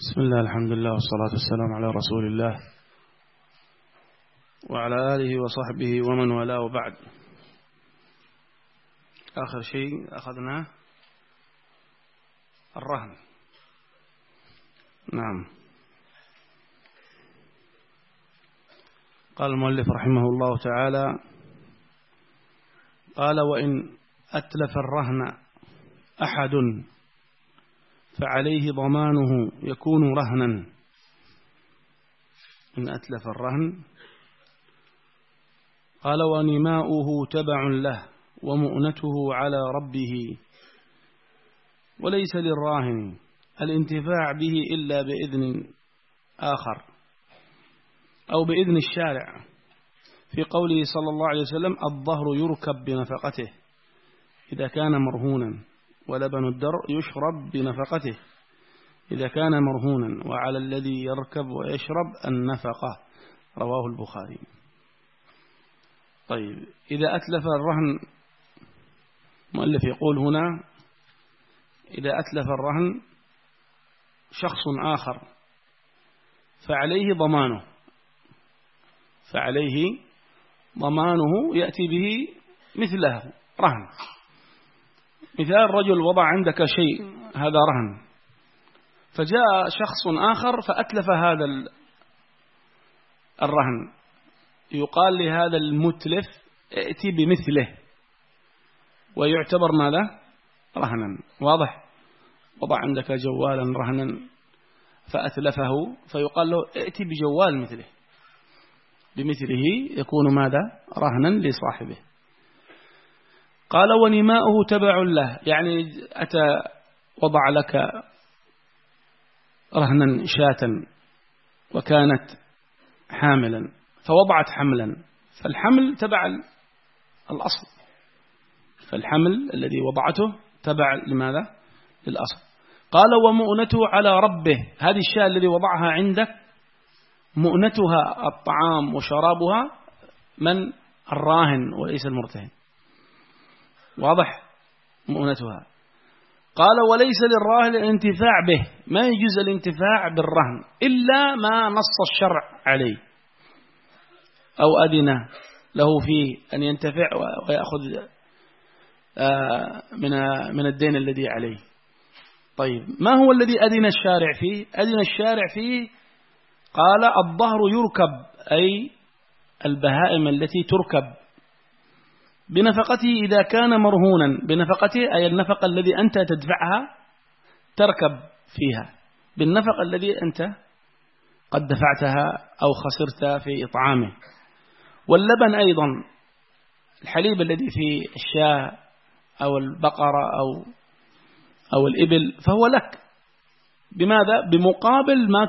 بسم الله الحمد لله والصلاة والسلام على رسول الله وعلى آله وصحبه ومن والاه وبعد. آخر شيء أخذناه الرهن. نعم. قال المؤلف رحمه الله تعالى: قال: وإن أتلف الرهن أحد فعليه ضمانه يكون رهنا. إن أتلف الرهن، قال: ونماؤه تبع له ومؤنته على ربه، وليس للراهن الانتفاع به إلا بإذن آخر أو بإذن الشارع، في قوله صلى الله عليه وسلم: الظهر يركب بنفقته إذا كان مرهونا، ولبن الدر يشرب بنفقته إذا كان مرهونا، وعلى الذي يركب ويشرب النفقة. رواه البخاري. طيب، إذا أتلف الرهن، مؤلف يقول هنا: إذا أتلف الرهن شخص آخر فعليه ضمانه يأتي به مثله رهن. مثال: رجل وضع عندك شيء، هذا رهن، فجاء شخص آخر فأتلف هذا الرهن، يقال لهذا المتلف: ائتي بمثله، ويعتبر ماذا؟ رهنا. واضح؟ وضع عندك جوالا رهنا فأتلفه، فيقال له: ائتي بجوال مثله، بمثله يكون ماذا؟ رهنا لصاحبه. قال: ونماؤه تبع له، يعني أتى وضع لك رهنا شاة وكانت حاملا، فوضعت حملا، فالحمل تبع الأصل، فالحمل الذي وضعته تبع لماذا؟ للأصل. قال: ومؤنته على ربه، هذه الشاة الذي وضعها عندك مؤنتها الطعام وشرابها من؟ الراهن وليس المرتهن. واضح؟ مؤنتها. قال: وليس للراهن الانتفاع به، ما يجوز الانتفاع بالرهن إلا ما نص الشرع عليه أو أذن له فيه أن ينتفع ويأخذ من الدين الذي عليه. طيب، ما هو الذي أذن الشارع فيه؟ أذن الشارع فيه، قال: الظهر يركب، أي البهائم التي تركب بنفقته إذا كان مرهونا. بنفقته أي النفقة الذي أنت تدفعها تركب فيها بالنفقة الذي أنت قد دفعتها أو خسرت في إطعامه. واللبن أيضا، الحليب الذي في الشاة أو البقرة أو الإبل، فهو لك بماذا؟ بمقابل ما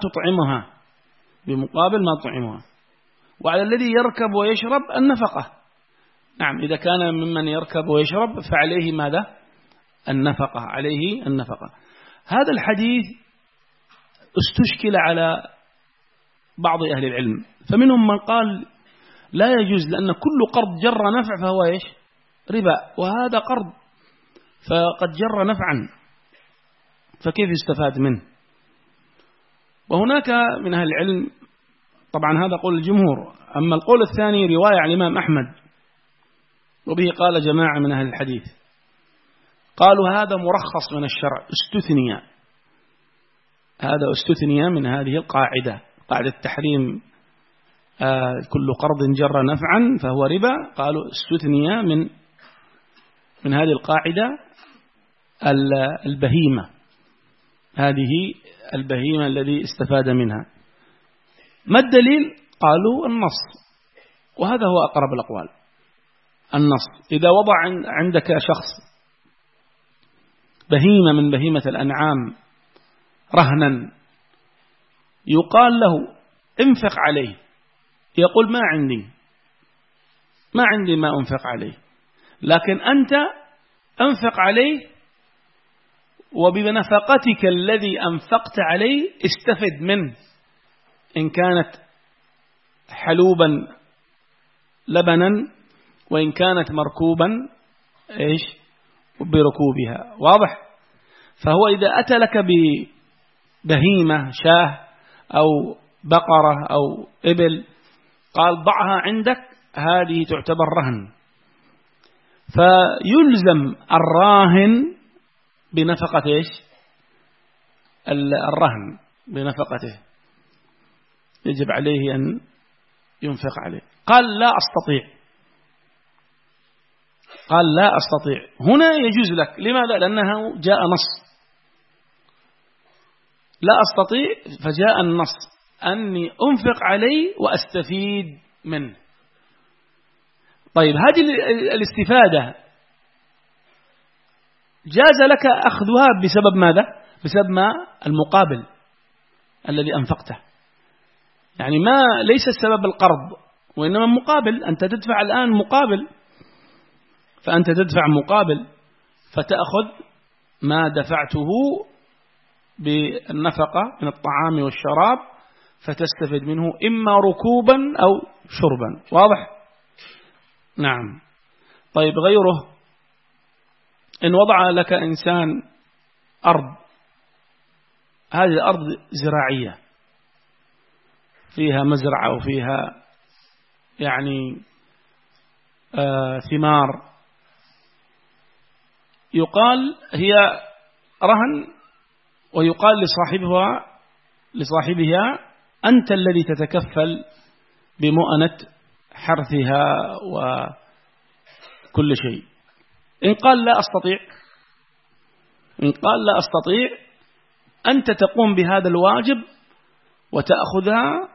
تطعمها. وعلى الذي يركب ويشرب النفقة. نعم، إذا كان ممن يركب ويشرب فعليه ماذا؟ النفقة، عليه النفقة. هذا الحديث استشكل على بعض أهل العلم، فمنهم من قال لا يجوز، لأن كل قرض جر نفع فهو إيش؟ ربا، وهذا قرض فقد جر نفعا، فكيف يستفاد منه؟ وهناك من أهل العلم، طبعا هذا قول الجمهور. أما القول الثاني رواية عن الإمام أحمد، وبه قال جماعة من أهل الحديث، قالوا هذا مرخص من الشرع، استثني من هذه القاعدة، قاعدة التحريم كل قرض جر نفعا فهو ربا. قالوا استثني من هذه القاعدة البهيمة، هذه البهيمة الذي استفاد منها. ما الدليل؟ قالوا النص، وهذا هو أقرب الأقوال. النص: إذا وضع عندك شخص بهيمة من بهيمة الأنعام رهنا، يقال له: انفق عليه، يقول: ما عندي ما أنفق عليه، لكن أنت أنفق عليه، وبنفقتك الذي أنفقت عليه استفد منه، إن كانت حلوبا لبنا، وإن كانت مركوبا بركوبها. واضح؟ فهو إذا أتى لك بهيمة شاه أو بقرة أو إبل، قال ضعها عندك، هذه تعتبر رهن، فيلزم الراهن بنفقة إيش؟ الرهن بنفقته، يجب عليه أن ينفق عليه. قال لا أستطيع، قال لا أستطيع، هنا يجوز لك. لماذا؟ لأنه جاء نص لا أستطيع، فجاء النص أني أنفق عليه وأستفيد منه. طيب هذه الاستفادة جاز لك أخذها بسبب ماذا؟ بسبب ما المقابل الذي أنفقته، يعني ما ليس السبب القرض، وإنما مقابل، أنت تدفع الآن مقابل، فأنت تدفع مقابل فتأخذ ما دفعته بالنفقة من الطعام والشراب فتستفيد منه إما ركوبا أو شربا. واضح؟ نعم. طيب غيره، إن وضع لك إنسان أرض، هذه الأرض زراعية فيها مزرعة وفيها يعني ثمار، يقال هي رهن، ويقال لصاحبها أنت الذي تتكفل بمؤنة حرثها وكل شيء. إن قال لا أستطيع، إن قال لا أستطيع، أنت تقوم بهذا الواجب وتأخذها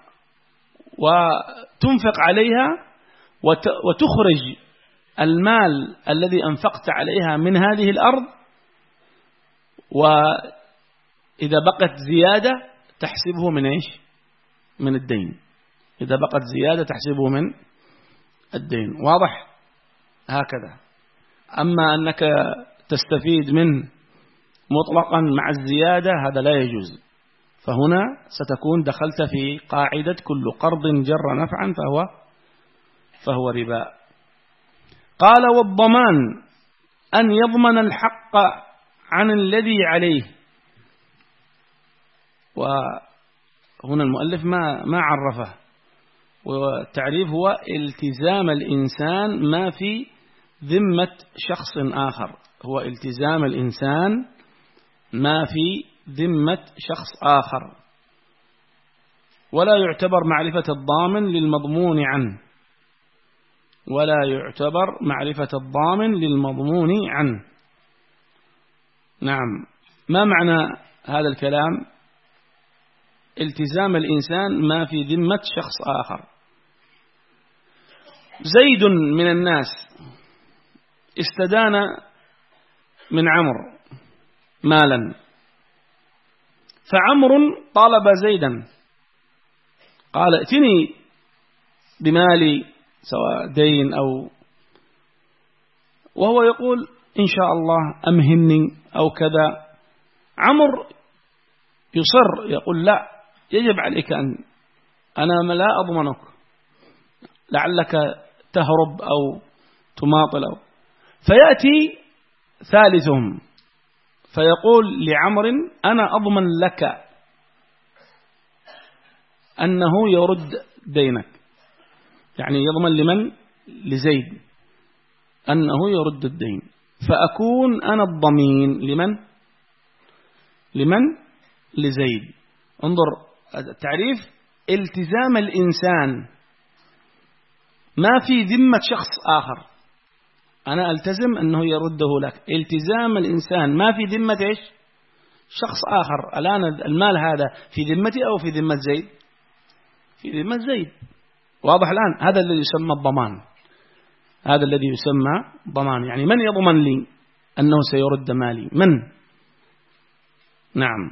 وتنفق عليها وتخرج المال الذي أنفقت عليها من هذه الأرض، وإذا بقت زيادة تحسبه من إيش؟ من الدين. إذا بقت زيادة تحسبه من الدين. واضح؟ هكذا. أما أنك تستفيد منه مطلقا مع الزيادة هذا لا يجوز، فهنا ستكون دخلت في قاعدة كل قرض جر نفعا فهو ربا. قال والضمان أن يضمن الحق عن الذي عليه. وهنا المؤلف ما عرفه، والتعريف هو التزام الإنسان ما في ذمة شخص آخر، هو التزام الإنسان ما في ذمة شخص آخر، ولا يعتبر معرفة الضامن للمضمون عنه، ولا يعتبر معرفة الضامن للمضمون عنه. نعم. ما معنى هذا الكلام؟ التزام الإنسان ما في ذمة شخص آخر. زيد من الناس استدان من عمرو مالا، فعمرو طالب زيدا قال ائتني بمالي سواء دين أو، وهو يقول إن شاء الله أمهني أو كذا. عمرو يصر يقول لا، يجب عليك أنا لا أضمنك، لعلك تهرب أو تماطل فيأتي ثالثهم فيقول لعمر أنا أضمن لك أنه يرد دينك، يعني يضمن لمن؟ لزيد أنه يرد الدين، فأكون أنا الضمين لمن؟ لزيد. انظر التعريف، التزام الإنسان ما في ذمة شخص آخر، أنا ألتزم أنه يرده لك. التزام الإنسان ما في ذمة إيش؟ شخص آخر. الآن المال هذا في ذمتي أو في ذمة زيد؟ في ذمة زيد. واضح الآن؟ هذا الذي يسمى الضمان، هذا الذي يسمى ضمان، يعني من يضمن لي أنه سيرد مالي؟ من؟ نعم.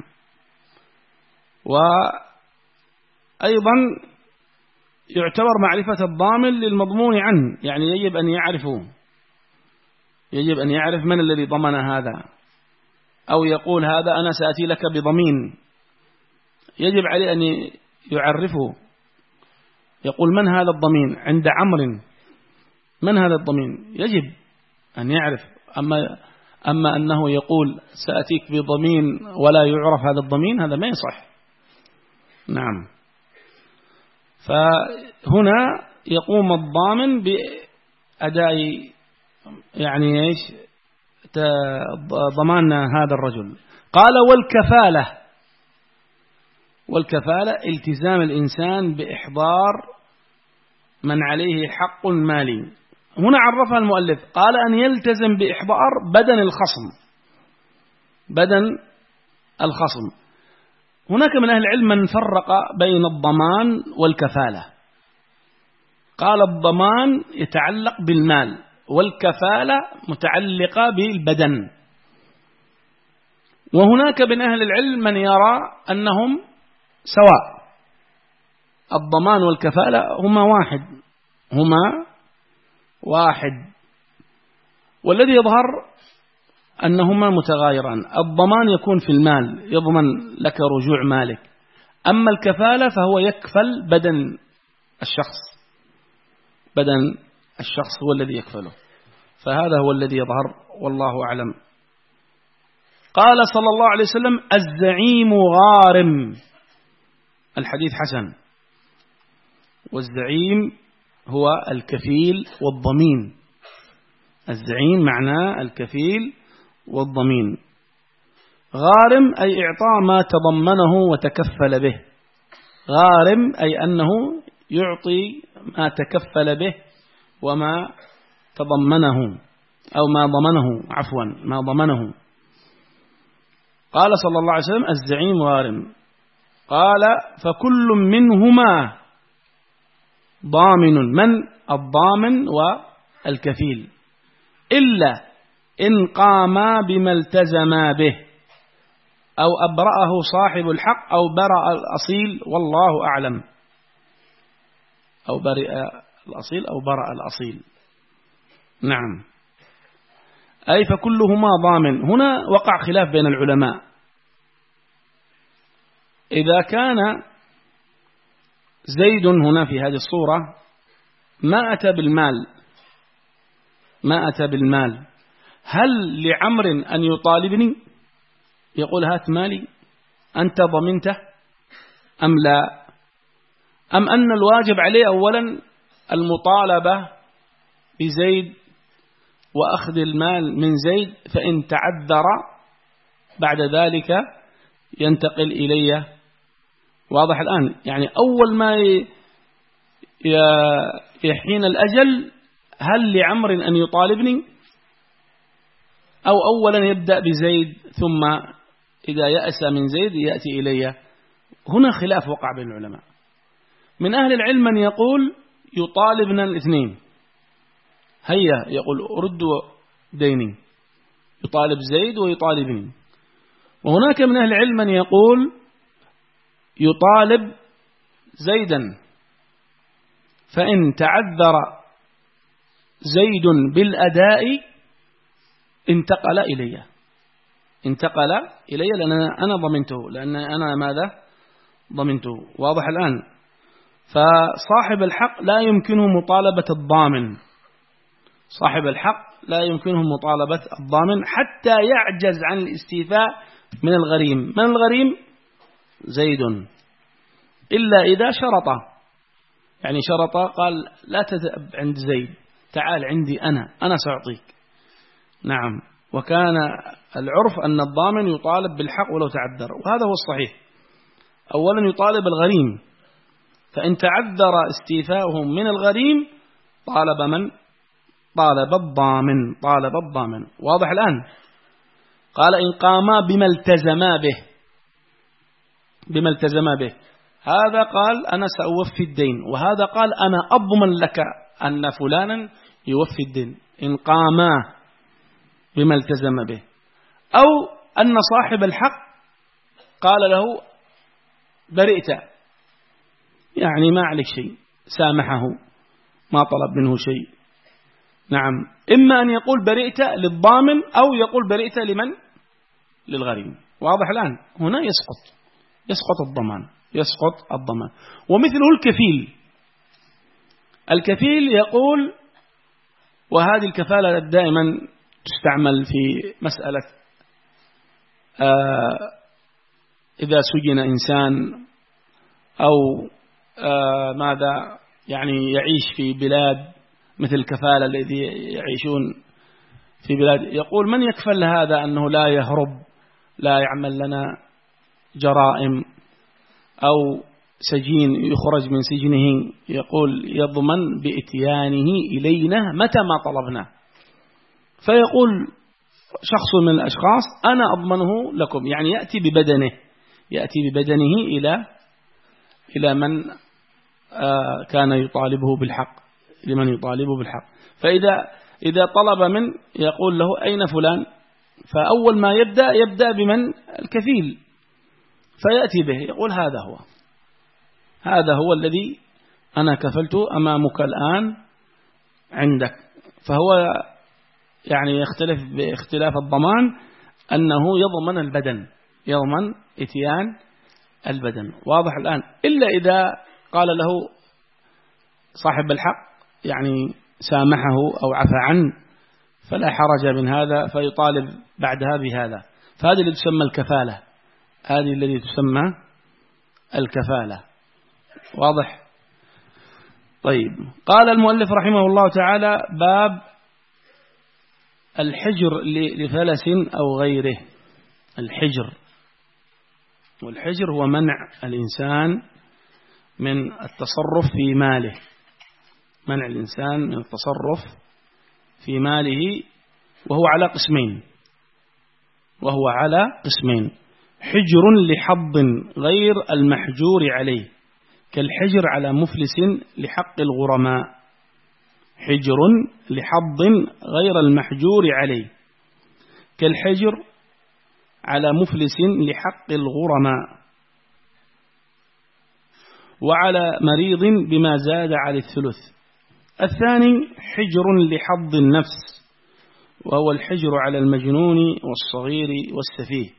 وأيضا يعتبر معرفة الضامن للمضمون عنه، يعني يجب أن يعرفه، يجب أن يعرف من الذي ضمن هذا، أو يقول هذا أنا سأتي لك بضمين، يجب عليه أن يعرفه، يقول من هذا الضمين عند عمرو، من هذا الضمين؟ يجب أن يعرف. أما أنه يقول سأتيك بضمين ولا يعرف هذا الضمين، هذا ما يصح. نعم. فهنا يقوم الضامن بأداء يعني إيش ضمان هذا الرجل. قال والكفالة التزام الإنسان بإحضار من عليه حق مالي. هنا عرفها المؤلف، قال أن يلتزم بإحضار بدن الخصم. هناك من أهل العلم من فرق بين الضمان والكفالة، قال الضمان يتعلق بالمال والكفالة متعلقة بالبدن. وهناك من أهل العلم من يرى أنهم سواء، الضمان والكفالة هما واحد، والذي يظهر أنهما متغايران. الضمان يكون في المال، يضمن لك رجوع مالك، أما الكفالة فهو يكفل بدن الشخص هو الذي يكفله، فهذا هو الذي يظهر والله أعلم. قال صلى الله عليه وسلم الزعيم غارم، الحديث حسن، والزعيم هو الكفيل والضمين. الزعيم معناه الكفيل والضمين. غارم أي إعطاء ما تضمنه وتكفل به. غارم أي أنه يعطي ما تكفل به وما تضمنه أو ما ضمنه. قال صلى الله عليه وسلم الزعيم غارم. قال فكل منهما ضامن، من الضامن والكفيل، إلا إن قاما بما التزما به أو أبرأه صاحب الحق أو برأ الأصيل والله أعلم، أو برئ الأصيل أو برأ الأصيل. نعم، أي فكلهما ضامن. هنا وقع خلاف بين العلماء، إذا كان زيد هنا في هذه الصورة ما أتى بالمال، هل لعمر أن يطالبني يقول هات مالي أنت ضمنته أم لا؟ أم أن الواجب عليه أولا المطالبة بزيد وأخذ المال من زيد، فإن تعذر بعد ذلك ينتقل إلي. واضح الآن؟ يعني أول ما يحين الأجل هل لعمر أن يطالبني، أو أولا يبدأ بزيد ثم إذا يأس من زيد يأتي إلي؟ هنا خلاف وقع بين العلماء. من أهل العلم من يقول يطالبنا الاثنين، هيا يقول أردوا ديني، يطالب زيد ويطالبني. وهناك من أهل العلم من يقول يطالب زيدا، فإن تعذر زيد بالأداء انتقل إلي لأن أنا ضمنته، لأن أنا ماذا ضمنته. واضح الآن؟ فصاحب الحق لا يمكنه مطالبة الضامن، صاحب الحق لا يمكنه مطالبة الضامن حتى يعجز عن الاستيفاء من الغريم. من الغريم؟ زيد، إلا إذا شرط، يعني شرط قال لا تذهب عند زيد، تعال عندي أنا سأعطيك. نعم، وكان العرف أن الضامن يطالب بالحق ولو تعذر، وهذا هو الصحيح. أولا يطالب الغريم، فإن تعذر استيفاؤه من الغريم طالب من؟ طالب الضامن. واضح الآن؟ قال إن قاما بما التزما به، هذا قال أنا سأوفي الدين، وهذا قال أنا أضمن لك أن فلانا يوفي الدين، إن قاما بما التزم به. أو أن صاحب الحق قال له برئت، يعني ما عليك شيء، سامحه، ما طلب منه شيء. نعم، إما أن يقول برئت للضامن أو يقول برئت لمن؟ للغريم. واضح الآن؟ هنا يسقط الضمان. ومثله الكفيل يقول، وهذه الكفالة دائما تستعمل في مسألة إذا سجن إنسان أو ماذا يعني يعيش في بلاد مثل الكفالة الذي يعيشون في بلاد، يقول من يكفل هذا أنه لا يهرب، لا يعمل لنا جرائم، أو سجين يخرج من سجنه يقول يضمن بإتيانه إلينا متى ما طلبنا. فيقول شخص من الأشخاص أنا أضمنه لكم، يعني يأتي ببدنه إلى من كان يطالبه بالحق، لمن يطالبه بالحق. فإذا طلب من يقول له أين فلان، فأول ما يبدأ بمن الكفيل، فيأتي به يقول هذا هو الذي أنا كفلته أمامك الآن عندك. فهو يعني يختلف باختلاف الضمان أنه يضمن البدن، يضمن إتيان البدن. واضح الآن؟ إلا إذا قال له صاحب الحق يعني سامحه أو عفى عنه فلا حرج من هذا، فيطالب بعدها بهذا. فهذه اللي تسمى الكفالة، هذه التي تسمى الكفالة. واضح؟ طيب، قال المؤلف رحمه الله تعالى: باب الحجر لفلس أو غيره. الحجر، والحجر هو منع الإنسان من التصرف في ماله، منع الإنسان من التصرف في ماله، وهو على قسمين: حجر لحظ غير المحجور عليه كالحجر على مفلس لحق الغرماء. حجر لحظ غير المحجور عليه كالحجر على مفلس لحق الغرماء، وعلى مريض بما زاد على الثلث. الثاني حجر لحظ النفس، وهو الحجر على المجنون والصغير والسفيه.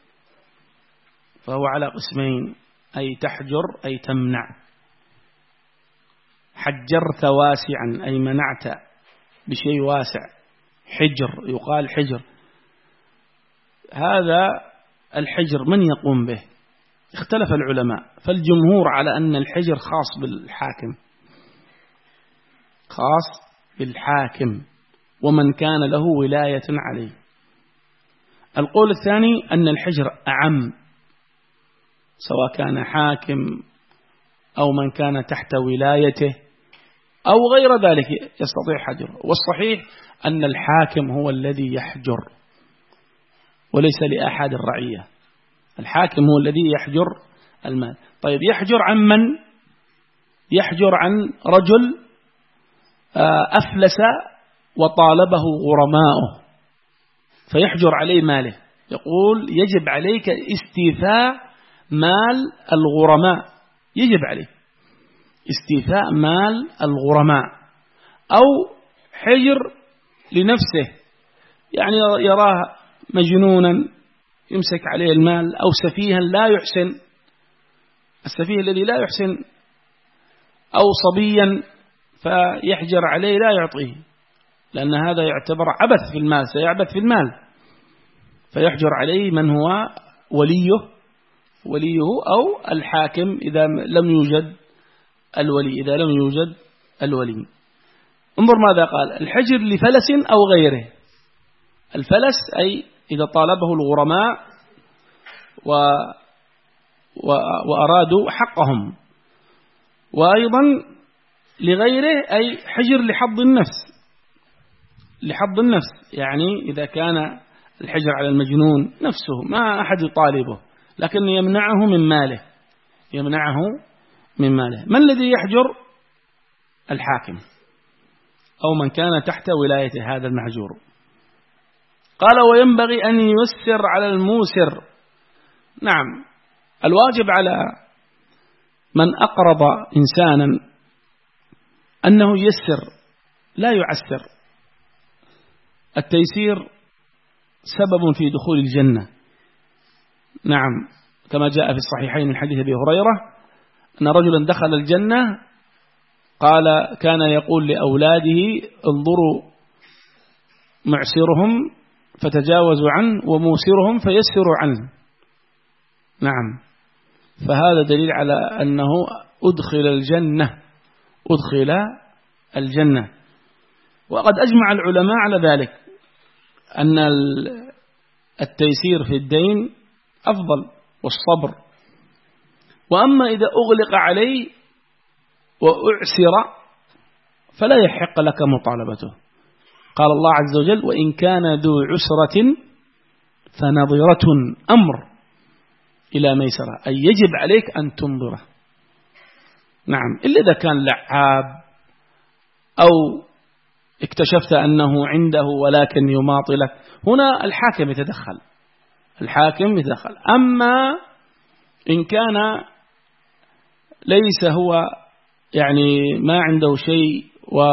فهو على قسمين: أي تحجر أي تمنع. حجرت واسعا أي منعت بشيء واسع، حجر، يقال حجر. هذا الحجر من يقوم به؟ اختلف العلماء، فالجمهور على أن الحجر خاص بالحاكم ومن كان له ولاية عليه. القول الثاني أن الحجر أعم، سواء كان حاكم أو من كان تحت ولايته أو غير ذلك يستطيع حجره. والصحيح أن الحاكم هو الذي يحجر وليس لأحد الرعية. الحاكم هو الذي يحجر المال. طيب، يحجر عن من؟ يحجر عن رجل أفلس وطالبه غرماؤه، فيحجر عليه ماله، يقول يجب عليك استيفاء مال الغرماء، يجب عليه استيفاء مال الغرماء. أو حجر لنفسه، يعني يراه مجنونا يمسك عليه المال، أو سفيها لا يحسن، السفيه الذي لا يحسن، أو صبيا فيحجر عليه لا يعطيه، لأن هذا يعتبر عبث في المال، سيعبث في المال، فيحجر عليه من هو وليه أو الحاكم إذا لم يوجد الولي. انظر ماذا قال: الحجر لفلس أو غيره. الفلس أي إذا طالبه الغرماء وأرادوا حقهم. وأيضا لغيره أي حجر لحظ النفس، يعني إذا كان الحجر على المجنون نفسه ما أحد يطالبه لكن يمنعه من ماله. من الذي يحجر؟ الحاكم أو من كان تحت ولاية هذا المحجور. قال: وينبغي أن ييسر على الموسر. نعم، الواجب على من أقرض إنسانا أنه ييسر لا يعسر. التيسير سبب في دخول الجنة. نعم، كما جاء في الصحيحين من حديث أبي هريرة أن رجلا دخل الجنة قال كان يقول لأولاده: انظروا معسرهم فتجاوزوا عنه وموسرهم فيسروا عنه. نعم، فهذا دليل على أنه أدخل الجنة. وقد أجمع العلماء على ذلك أن التيسير في الدين أفضل والصبر. وأما إذا أغلق عليه وأعسر فلا يحق لك مطالبته. قال الله عز وجل: وإن كان ذو عسرة فنظرة أمر إلى ميسرة، أي يجب عليك أن تنظره. نعم، إلا إذا كان لعاب أو اكتشفت أنه عنده ولكن يماطلك، هنا الحاكم يتدخل. أما إن كان ليس هو يعني ما عنده شيء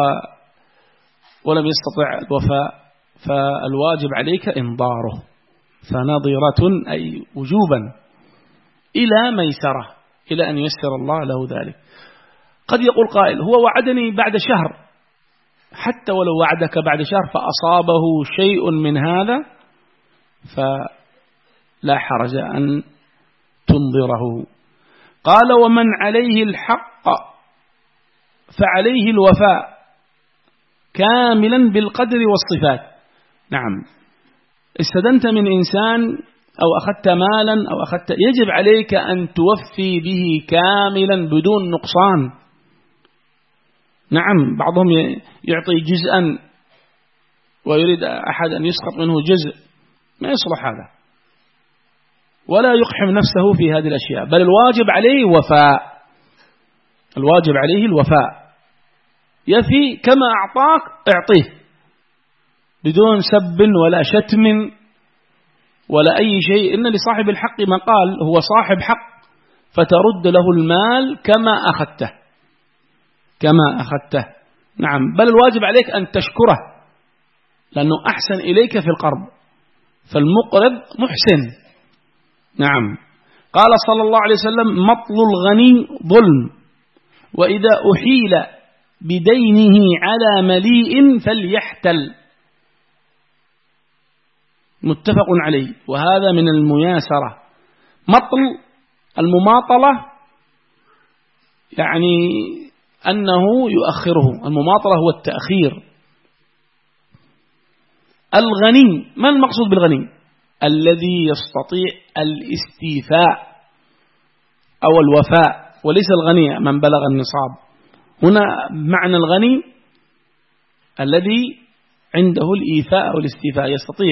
ولم يستطع الوفاء، فالواجب عليك إنظاره، فنظرة أي وجوبا إلى ميسرة، إلى أن يسر الله له ذلك. قد يقول قائل: هو وعدني بعد شهر، حتى ولو وعدك بعد شهر فأصابه شيء من هذا فلا حرج أن تنظره. قال: ومن عليه الحق فعليه الوفاء كاملا بالقدر والصفات. نعم، استدنت من إنسان أو أخذت مالا أو يجب عليك أن توفي به كاملا بدون نقصان. نعم، بعضهم يعطي جزءا ويريد أحد أن يسقط منه جزء، ما يصلح هذا، ولا يقحم نفسه في هذه الأشياء، بل الواجب عليه الوفاء. يفي كما أعطاك اعطيه بدون سب ولا شتم ولا أي شيء. إن لصاحب الحق مقال، هو صاحب حق، فترد له المال كما أخذته. نعم، بل الواجب عليك أن تشكره، لأنه أحسن إليك في القرض، فالمقرض محسن. نعم، قال صلى الله عليه وسلم: مطل الغني ظلم، وإذا أحيل بدينه على مليء فليحتل. متفق عليه. وهذا من المياسرة. مطل المماطلة يعني أنه يؤخره، المماطلة هو التأخير. الغني، ما المقصود بالغني؟ الذي يستطيع الاستيفاء أو الوفاء، وليس الغني من بلغ النصاب. هنا معنى الغني الذي عنده الإيفاء أو الاستيفاء، يستطيع.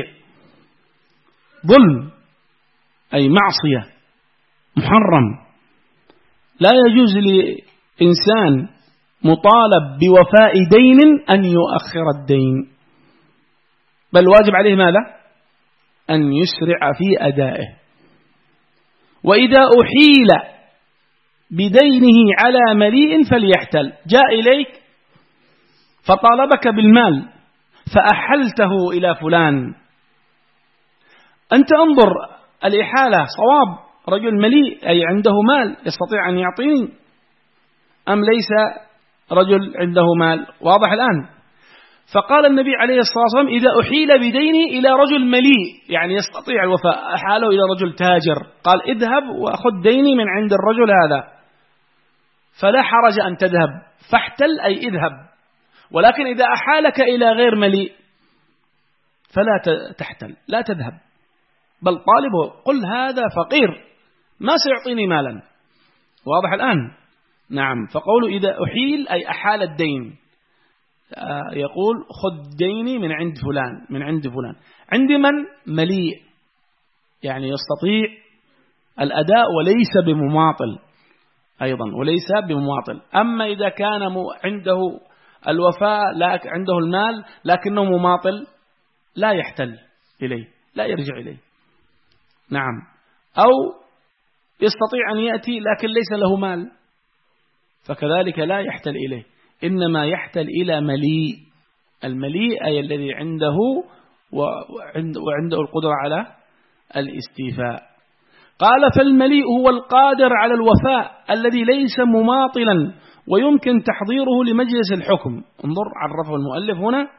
ظلم أي معصية، محرم. لا يجوز لإنسان مطالب بوفاء دين أن يؤخر الدين، بل واجب عليه ماذا؟ أن يسرع في أدائه. وإذا أحيل بدينه على مليء فليحتل. جاء إليك فطالبك بالمال فأحلته إلى فلان، أنت انظر الإحالة صواب، رجل مليء أي عنده مال يستطيع أن يعطيني، أم ليس رجل عنده مال؟ واضح الآن. فقال النبي عليه الصلاة والسلام: إذا أحيل بدينه إلى رجل مليء يعني يستطيع الوفاء، أحاله إلى رجل تاجر، قال: اذهب وأخذ ديني من عند الرجل هذا، فلا حرج أن تذهب، فاحتل أي اذهب. ولكن إذا أحالك إلى غير مليء فلا تحتل، لا تذهب، بل طالبه، قل هذا فقير ما سيعطيني مالا. واضح الآن؟ نعم. فقوله إذا أحيل أي أحال الدين، يقول خذ ديني من عند فلان. عند من؟ مليء، يعني يستطيع الأداء وليس بمماطل أيضا، أما إذا كان عنده الوفاء عنده المال لكنه مماطل لا يحتل إليه، لا يرجع إليه. نعم. أو يستطيع أن يأتي لكن ليس له مال، فكذلك لا يحتل إليه، إنما يحتل إلى مليء. المليء أي الذي عنده وعنده القدرة على الاستيفاء. قال: فالمليء هو القادر على الوفاء الذي ليس مماطلا ويمكن تحضيره لمجلس الحكم. انظر، عرفه المؤلف هنا،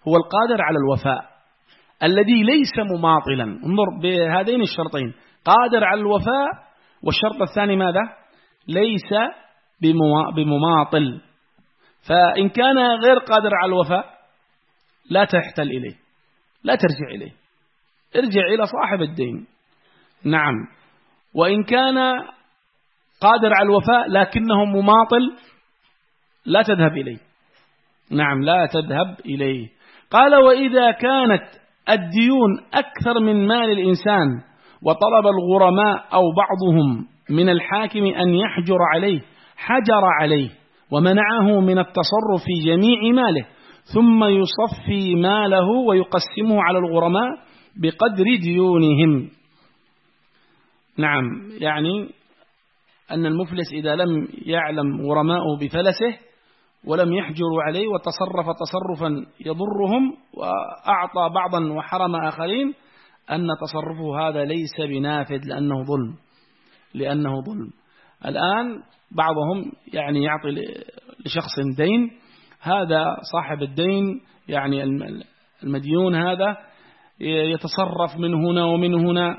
هو القادر على الوفاء الذي ليس مماطلا. انظر بهذين الشرطين، قادر على الوفاء، والشرط الثاني ماذا؟ ليس بمماطل. فإن كان غير قادر على الوفاء لا تحتل إليه، لا ترجع إليه، ارجع إلى صاحب الدين. نعم. وإن كان قادر على الوفاء لكنه مماطل لا تذهب إليه. نعم، لا تذهب إليه. قال: وإذا كانت الديون أكثر من مال الإنسان وطلب الغرماء أو بعضهم من الحاكم أن يحجر عليه، حجر عليه ومنعه من التصرف في جميع ماله، ثم يصفي ماله ويقسمه على الغرماء بقدر ديونهم. نعم، يعني أن المفلس إذا لم يعلم غرماءه بفلسه ولم يحجروا عليه وتصرف تصرفا يضرهم وأعطى بعضا وحرم آخرين، أن تصرفه هذا ليس بنافذ لأنه ظلم. الآن بعضهم يعني يعطي لشخص دين، هذا صاحب الدين يعني المديون هذا يتصرف من هنا ومن هنا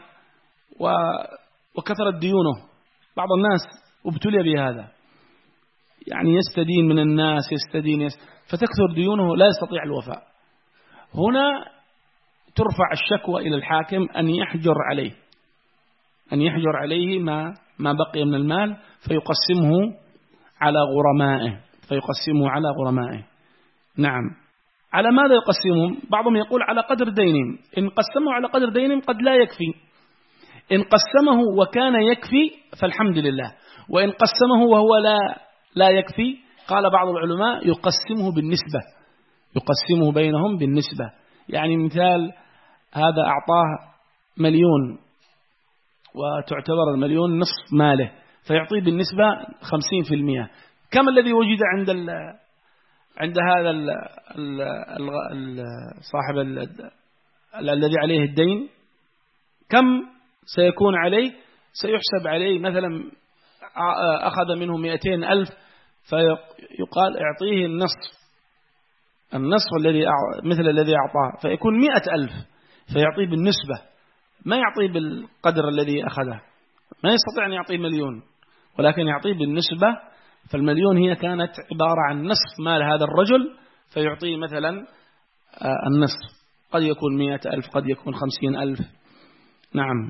وكثرت ديونه. بعض الناس ابتلي بهذا، يعني يستدين من الناس، فتكثر ديونه لا يستطيع الوفاء. هنا ترفع الشكوى إلى الحاكم أن يحجر عليه ما بقي من المال، فيقسمه على غرمائه. نعم. على ماذا يقسمهم؟ بعضهم يقول على قدر دينهم. إن قسمه على قدر دينهم قد لا يكفي، إن قسمه وكان يكفي فالحمد لله، وإن قسمه وهو لا يكفي، قال بعض العلماء يقسمه بينهم بالنسبة. يعني مثال، هذا أعطاه 1,000,000 وتعتبر 1,000,000 نصف ماله، فيعطيه بالنسبة 50%. كم الذي وجد عند هذا صاحب الذي عليه الدين؟ كم سيكون عليه؟ سيحسب عليه مثلا أخذ منه 200,000، فيقال اعطيه النصف مثل الذي أعطاه، فيكون 100,000، فيعطيه بالنسبة، ما يعطيه بالقدر الذي أخذه. ما يستطيع أن يعطيه 1,000,000 ولكن يعطيه بالنسبة. فال1,000,000 هي كانت عبارة عن نصف مال هذا الرجل، فيعطيه مثلا النصف، قد يكون 100,000 قد يكون 50,000. نعم.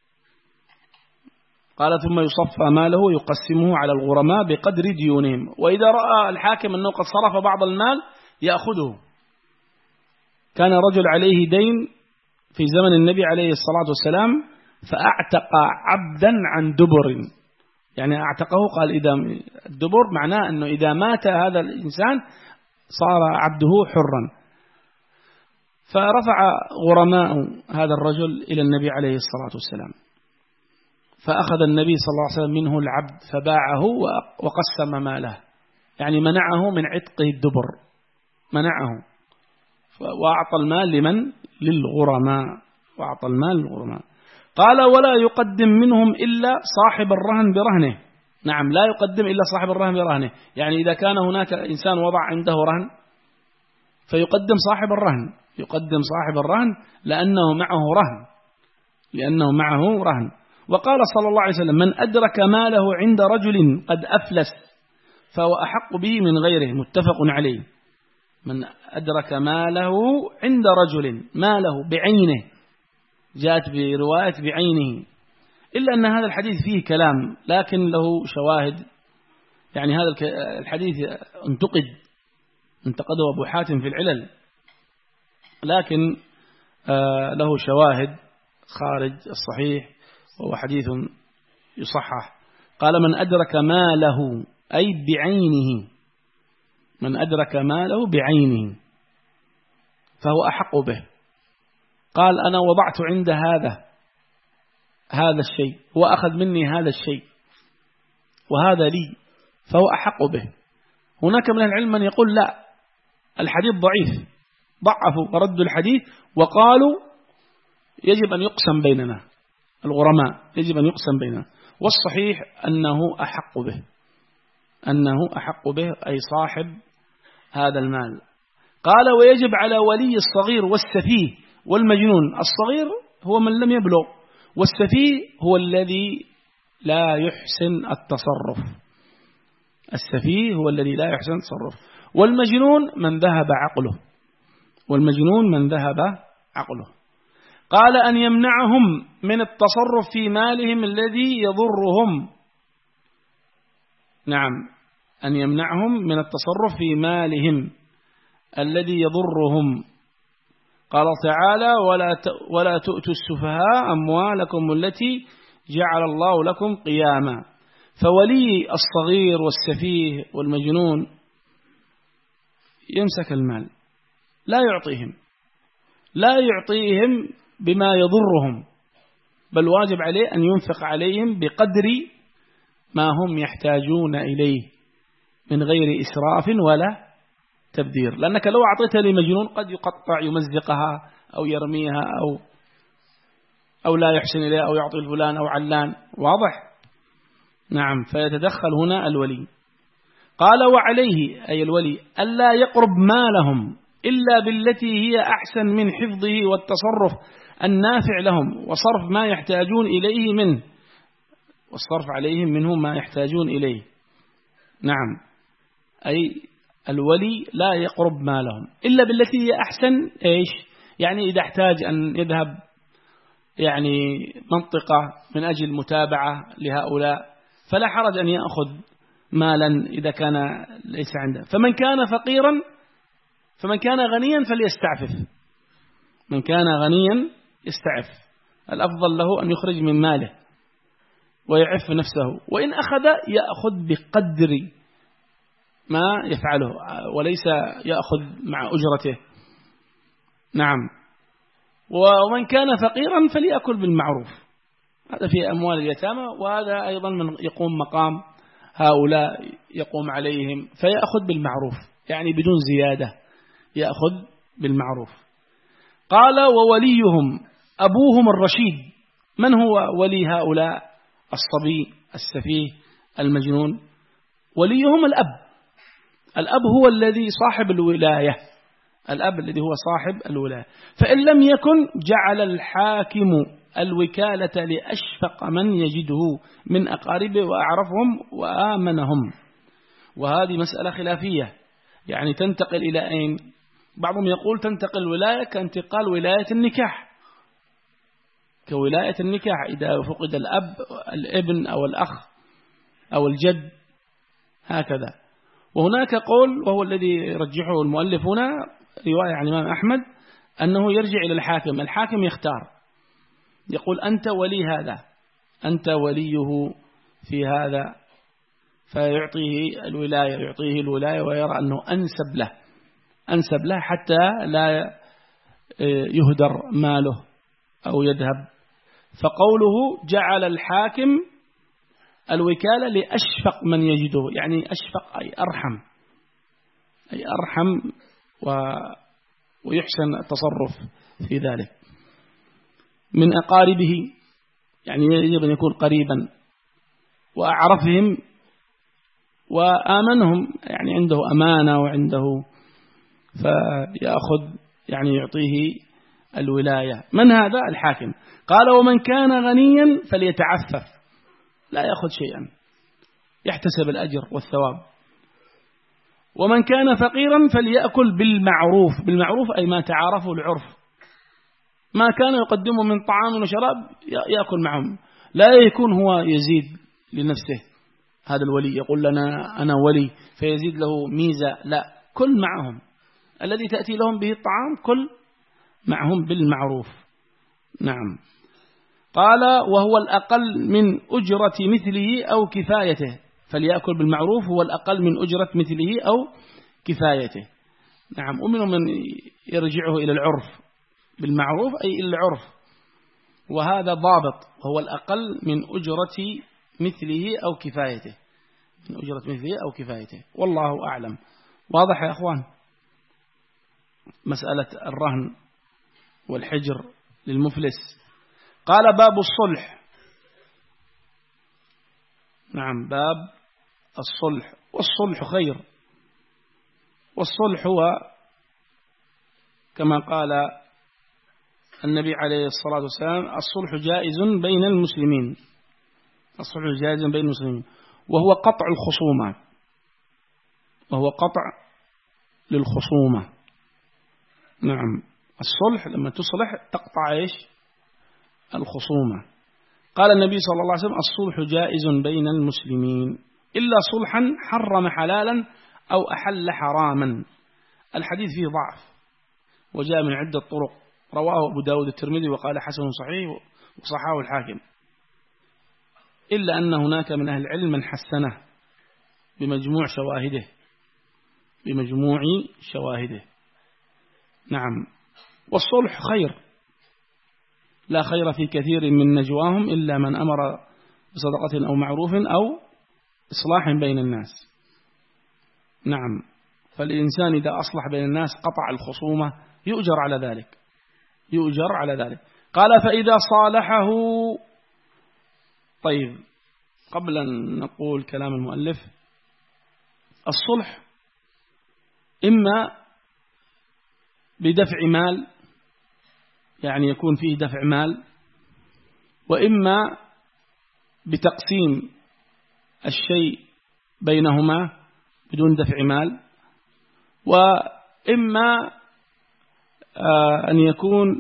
قال: ثم يصفى ماله يقسمه على الغرماء بقدر ديونهم. وإذا رأى الحاكم أنه قد صرف بعض المال يأخذه. كان رجل عليه دين في زمن النبي عليه الصلاة والسلام، فأعتق عبدا عن دبر. يعني أعتقه، قال إذا الدبر معناه أنه إذا مات هذا الإنسان صار عبده حرا. فرفع غرماء هذا الرجل إلى النبي عليه الصلاة والسلام، فأخذ النبي صلى الله عليه وسلم منه العبد فباعه وقسم ماله، يعني منعه من عتقه الدبر، منعه، وأعطى المال للغرماء. قال: ولا يقدم منهم إلا صاحب الرهن برهنه. نعم، لا يقدم إلا صاحب الرهن برهنه. يعني إذا كان هناك إنسان وضع عنده رهن فيقدم صاحب الرهن لأنه معه رهن. وقال صلى الله عليه وسلم: من أدرك ماله عند رجل قد أفلس فهو أحق به من غيره. متفق عليه. من أدرك ماله عند رجل، ماله بعينه، جاءت برواية بعينه، إلا أن هذا الحديث فيه كلام لكن له شواهد. يعني هذا الحديث انتقده أبو حاتم في العلل، لكن له شواهد خارج الصحيح، وهو حديث يصحح. قال: من أدرك ماله أي بعينه، من أدرك ماله بعينه فهو أحق به. قال: أنا وضعت عند هذا الشيء وأخذ مني هذا الشيء وهذا لي، فهو أحق به. هناك من العلم من يقول لا، الحديث ضعيف، ضعفوا وردوا الحديث وقالوا يجب أن يقسم بيننا، الغرماء يجب أن يقسم بيننا. والصحيح أنه أحق به، أي صاحب هذا المال. قال ويجب على ولي الصغير والسفيه والمجنون. الصغير هو من لم يبلغ، والسفيه هو الذي لا يحسن التصرف. السفيه هو الذي لا يحسن التصرف، والمجنون من ذهب عقله، والمجنون من ذهب عقله. قال أن يمنعهم من التصرف في مالهم الذي يضرهم. نعم، أن يمنعهم من التصرف في مالهم الذي يضرهم. قال تعالى ولا تؤتوا السفهاء أموالكم التي جعل الله لكم قياما. فولي الصغير والسفيه والمجنون يمسك المال، لا يعطيهم بما يضرهم، بل واجب عليه أن ينفق عليهم بقدر ما هم يحتاجون إليه من غير إسراف ولا تبذير. لأنك لو أعطيتها لمجنون قد يقطع يمزقها أو يرميها أو لا يحسن إليها أو يعطي الفلان أو علان، واضح؟ نعم، فيتدخل هنا الولي. قال وعليه أي الولي ألا يقرب مالهم إلا بالتي هي أحسن من حفظه والتصرف النافع لهم وصرف ما يحتاجون إليه منه، والصرف عليهم منه ما يحتاجون إليه. نعم، أي الولي لا يقرب مالهم إلا بالتي هي أحسن. إيش يعني؟ إذا احتاج أن يذهب يعني منطقة من أجل متابعة لهؤلاء فلا حرج أن يأخذ مالا إذا كان ليس عنده. فمن كان غنيا فليستعفف، من كان غنيا يستعف، الأفضل له أن يخرج من ماله ويعف نفسه، وإن أخذ يأخذ بقدر ما يفعله وليس يأخذ مع أجرته. نعم، ومن كان فقيرا فليأكل بالمعروف، هذا في أموال اليتامى، وهذا أيضا من يقوم مقام هؤلاء يقوم عليهم، فيأخذ بالمعروف يعني بدون زيادة، يأخذ بالمعروف. قال ووليهم أبوهم الرشيد. من هو ولي هؤلاء الصبي السفيه المجنون؟ وليهم الأب هو الذي صاحب الولاية، الأب الذي هو صاحب الولاية. فإن لم يكن جعل الحاكم الوكالة لأشفق من يجده من أقاربه وأعرفهم وآمنهم. وهذه مسألة خلافية، يعني تنتقل إلى أين؟ بعضهم يقول تنتقل الولاية كانتقال ولاية النكاح، كولاية النكاح إذا فقد الأب الابن أو الأخ أو الجد هكذا. وهناك قول وهو الذي يرجحه المؤلف هنا رواية عن الإمام أحمد أنه يرجع إلى الحاكم، الحاكم يختار، يقول أنت ولي هذا، أنت وليه في هذا، فيعطيه الولاية ويرى أنه أنسب له حتى لا يهدر ماله أو يذهب. فقوله جعل الحاكم الوكالة لأشفق من يجده، يعني أشفق أي أرحم ويحسن التصرف في ذلك من أقاربه، يعني يجب أن يكون قريبا وأعرفهم وآمنهم، يعني عنده أمانة وعنده، فيأخذ يعني يعطيه الولاية. من هذا؟ الحاكم. قال ومن كان غنيا فليتعفف، لا يأخذ شيئا، يحتسب الأجر والثواب. ومن كان فقيرا فليأكل بالمعروف أي ما تعارفه العرف، ما كان يقدمه من طعام وشراب يأكل معهم، لا يكون هو يزيد لنفسه. هذا الولي يقول لنا أنا ولي فيزيد له ميزة، لا، كل معهم الذي تأتي لهم به الطعام، كل معهم بالمعروف. نعم. قال وهو الأقل من أجرة مثله أو كفايته، فليأكل بالمعروف هو الأقل من أجرة مثله أو كفايته. نعم، ومنهم من يرجعه إلى العرف، بالمعروف أي إلى العرف، وهذا ضابط، هو الأقل من أجرة مثله أو كفايته، من أجرة مثله أو كفايته، والله أعلم. واضح يا أخوان؟ مسألة الرهن والحجر للمفلس. قال باب الصلح. نعم، باب الصلح. والصلح خير، والصلح هو كما قال النبي عليه الصلاة والسلام: الصلح جائز بين المسلمين، الصلح جائز بين المسلمين، وهو قطع الخصومة، وهو قطع للخصومة. نعم، الصلح لما تصلح تقطع إيش؟ الخصومة. قال النبي صلى الله عليه وسلم: الصلح جائز بين المسلمين إلا صلحا حرم حلالا أو أحل حراما. الحديث فيه ضعف وجاء من عدة طرق، رواه أبو داود الترمذي وقال حسن صحيح وصححه الحاكم، إلا أن هناك من أهل العلم من حسنه بمجموع شواهده، بمجموع شواهده. نعم، والصلح خير، لا خير في كثير من نجواهم إلا من أمر بصدقة أو معروف أو إصلاح بين الناس. نعم، فالإنسان إذا أصلح بين الناس قطع الخصومة يؤجر على ذلك، يؤجر على ذلك. قال: فإذا صالحه. طيب، قبل أن نقول كلام المؤلف، الصلح إما بدفع مال، يعني يكون فيه دفع مال، وإما بتقسيم الشيء بينهما بدون دفع مال، وإما أن يكون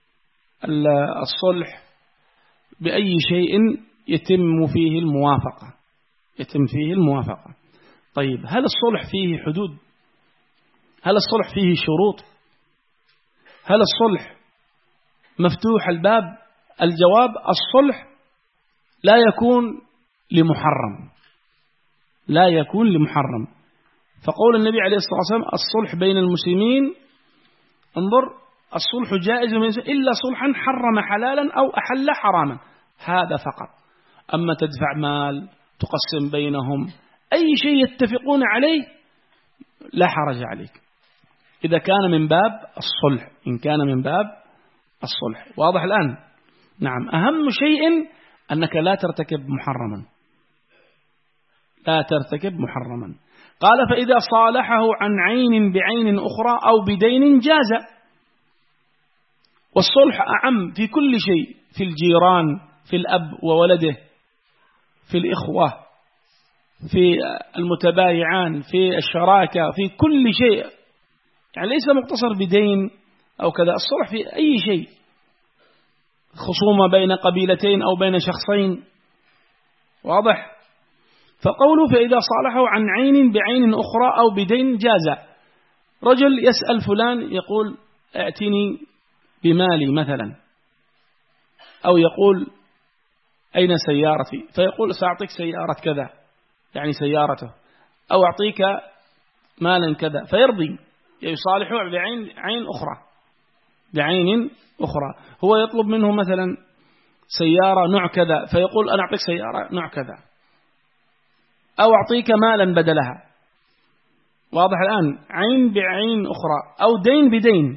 الصلح بأي شيء يتم فيه الموافقة، يتم فيه الموافقة. طيب، هل الصلح فيه حدود؟ هل الصلح فيه شروط؟ هل الصلح مفتوح الباب؟ الجواب: الصلح لا يكون لمحرم، لا يكون لمحرم. فقول النبي عليه الصلاة والسلام: الصلح بين المسلمين، انظر، الصلح جائز إلا صلحا حرم حلالا أو أحل حراما، هذا فقط. أما تدفع مال، تقسم بينهم، أي شيء يتفقون عليه لا حرج عليك إذا كان من باب الصلح، إن كان من باب الصلح. واضح الآن؟ نعم، أهم شيء أنك لا ترتكب محرما، لا ترتكب محرما. قال: فإذا صالحه عن عين بعين أخرى أو بدين جاز. والصلح أعم في كل شيء، في الجيران، في الأب وولده، في الإخوة، في المتبايعان، في الشراكة، في كل شيء، يعني ليس مقتصر بدين أو كذا. الصلح في أي شيء، خصومة بين قبيلتين أو بين شخصين. واضح؟ فقوله: فإذا صالحه عن عين بعين أخرى أو بدين جاز. رجل يسأل فلان يقول: اعتني بمالي مثلا، أو يقول: أين سيارتي؟ فيقول: سأعطيك سيارة كذا، يعني سيارته، أو أعطيك مالا كذا، فيرضي، يصالحه بعين أخرى، بعين أخرى. هو يطلب منه مثلا سيارة نوع كذا، فيقول: أنا أعطيك سيارة نوع كذا، أو أعطيك مالا بدلها. واضح الآن؟ عين بعين أخرى، أو دين بدين،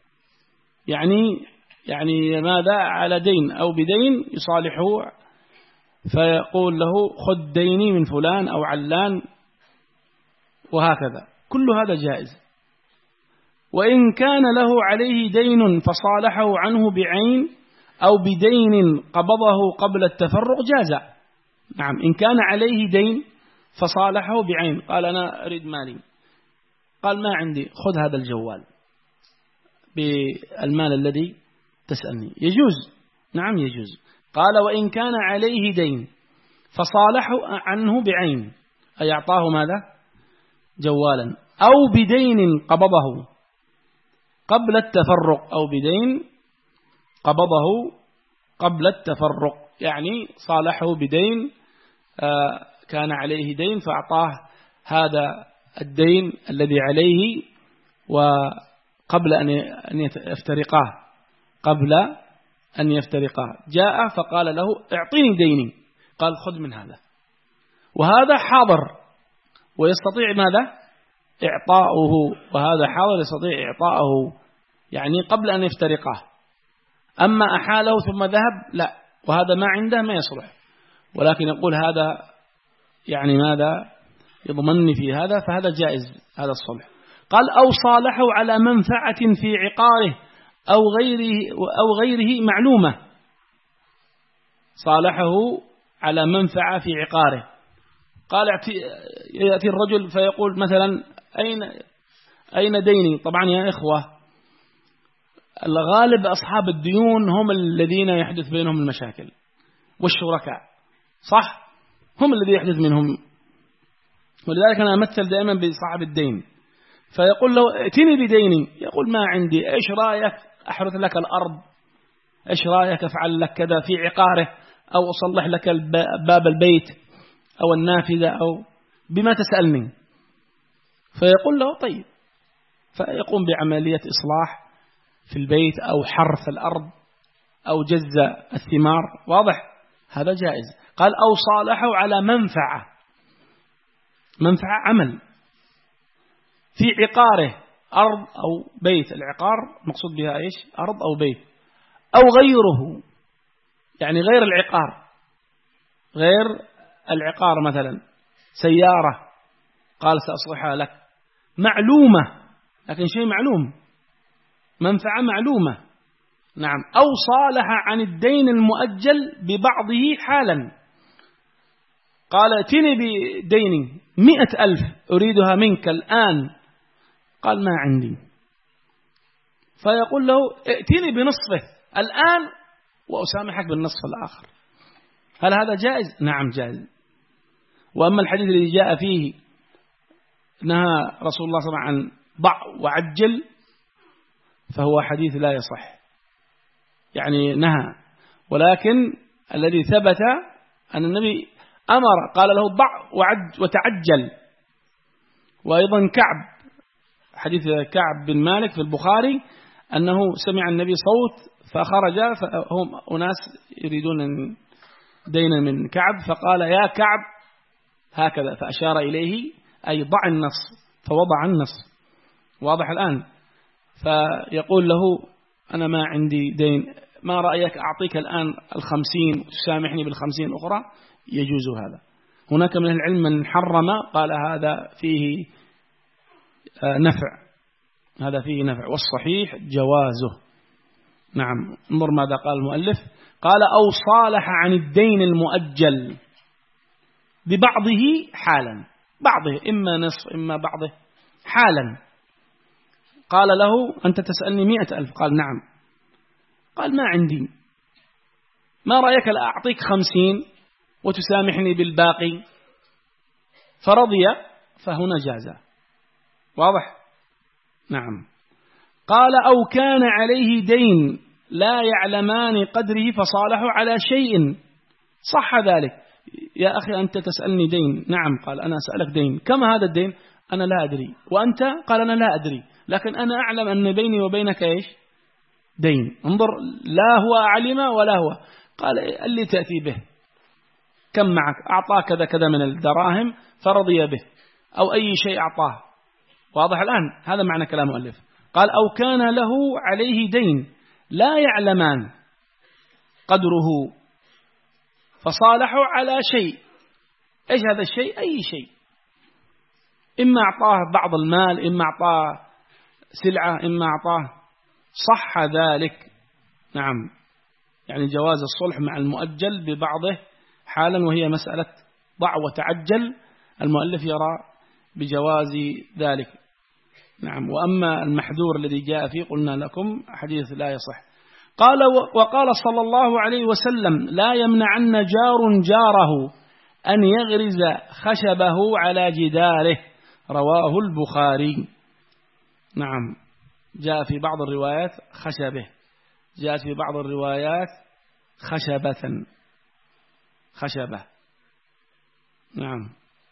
يعني ماذا؟ على دين أو بدين يصالحه، فيقول له: خذ ديني من فلان أو علان، وهكذا. كل هذا جائز. وإن كان له عليه دين فصالحه عنه بعين أو بدين قبضه قبل التفرق جاز. نعم، إن كان عليه دين فصالحه بعين، قال: أنا أريد مالي، قال: ما عندي، خذ هذا الجوال بالمال الذي تسألني، يجوز. نعم، يجوز. قال: وإن كان عليه دين فصالحه عنه بعين، أي أعطاه ماذا؟ جوالا، أو بدين قبضه قبل التفرق، أو بدين قبضه قبل التفرق، يعني صالحه بدين، كان عليه دين فأعطاه هذا الدين الذي عليه، وقبل أن يفترقاه، قبل أن يفترقاه جاء فقال له: اعطيني ديني، قال: خذ من هذا. وهذا حاضر ويستطيع ماذا؟ إعطاؤه، وهذا حاضر يستطيع إعطاؤه، يعني قبل أن يفترقاه. أما أحاله ثم ذهب، لا، وهذا ما عنده ما يصلح. ولكن يقول: هذا يعني ماذا يضمنني في هذا، فهذا جائز، هذا الصلح. قال أو صالحوا على منفعة في عقاره أو غيره معلومة. صالحه على منفعة في عقاره. قال يأتي الرجل فيقول مثلا أين ديني؟ طبعا يا إخوة الغالب أصحاب الديون هم الذين يحدث بينهم المشاكل والشركاء، صح؟ هم الذي يحدث منهم. ولذلك أنا أمثل دائما بصاحب الدين، فيقول له ائتني بديني، يقول ما عندي. إيش رأيك أحرث لك الأرض؟ إيش رأيك أفعل لك كذا في عقاره، أو أصلح لك باب البيت أو النافذة، أو بما تسألني. فيقول له طيب، فيقوم بعملية إصلاح في البيت أو حرث الأرض أو جز الثمار، واضح؟ هذا جائز. قال أو صالحوا على منفعة عمل في عقاره، أرض أو بيت. العقار مقصود بها إيش؟ أرض أو بيت، أو غيره، يعني غير العقار مثلا سيارة، قال سأصلحها لك، معلومة، لكن شيء معلوم، منفعة معلومة. نعم. أو صالح عن الدين المؤجل ببعضه حالا، قال ائتني بديني 100,000 أريدها منك الآن، قال ما عندي، فيقول له ائتني بنصفه الآن وأسامحك بالنصف الآخر. هل هذا جائز؟ نعم جائز. وأما الحديث الذي جاء فيه نهى رسول الله صلى الله عليه وسلم عن ضع وعجل، فهو حديث لا يصح، يعني نهى. ولكن الذي ثبت أن النبي أمر، قال له ضع وتعجل. وأيضا حديث كعب بن مالك في البخاري أنه سمع النبي صوت فخرج، فهم أناس يريدون دينا من كعب، فقال يا كعب هكذا، فأشار إليه أي ضع النص، فوضع النص، واضح الآن. فيقول له أنا ما عندي دين، ما رأيك أعطيك الآن 50 وتسامحني 50 أخرى؟ يجوز هذا. هناك من العلم من حرم، قال هذا فيه نفع، هذا فيه نفع، والصحيح جوازه. نعم. انظر ماذا قال المؤلف، قال أو صالح عن الدين المؤجل ببعضه حالا، بعضه إما نصف إما بعضه حالا. قال له أنت تسألني 100,000، قال نعم، قال ما عندي، ما رأيك لأعطيك 50 وتسامحني بالباقي؟ فرضي، فهنا جاز، واضح؟ نعم. قال أو كان عليه دين لا يعلمان قدره فصالحوا على شيء، صح ذلك. يا أخي أنت تسألني دين، نعم، قال أنا أسألك دين، كما هذا الدين؟ أنا لا أدري. وأنت؟ قال أنا لا أدري، لكن أنا أعلم أن بيني وبينك إيش؟ دين. انظر، لا هو علم ولا هو. قال اللي تأتي به كم معك؟ أعطاه كذا كذا من الدراهم فرضي به، أو أي شيء أعطاه، واضح الآن؟ هذا معنى كلام المؤلف. قال أو كان له عليه دين لا يعلمان قدره فصالحوا على شيء. إيش هذا الشيء؟ أي شيء، إما أعطاه بعض المال، إما أعطاه سلعة، إما أعطاه، صح ذلك. نعم، يعني جواز الصلح مع المؤجل ببعضه حالا، وهي مسألة ضع وتعجل. المؤلف يرى بجواز ذلك. نعم. وأما المحذور الذي جاء فيه قلنا لكم حديث لا يصح. قال وقال صلى الله عليه وسلم لا يمنعن جار جاره أن يغرز خشبه على جداره، رواه البخاري. نعم. جاء في بعض الروايات خشبه، جاءت في بعض الروايات خشبة. نعم،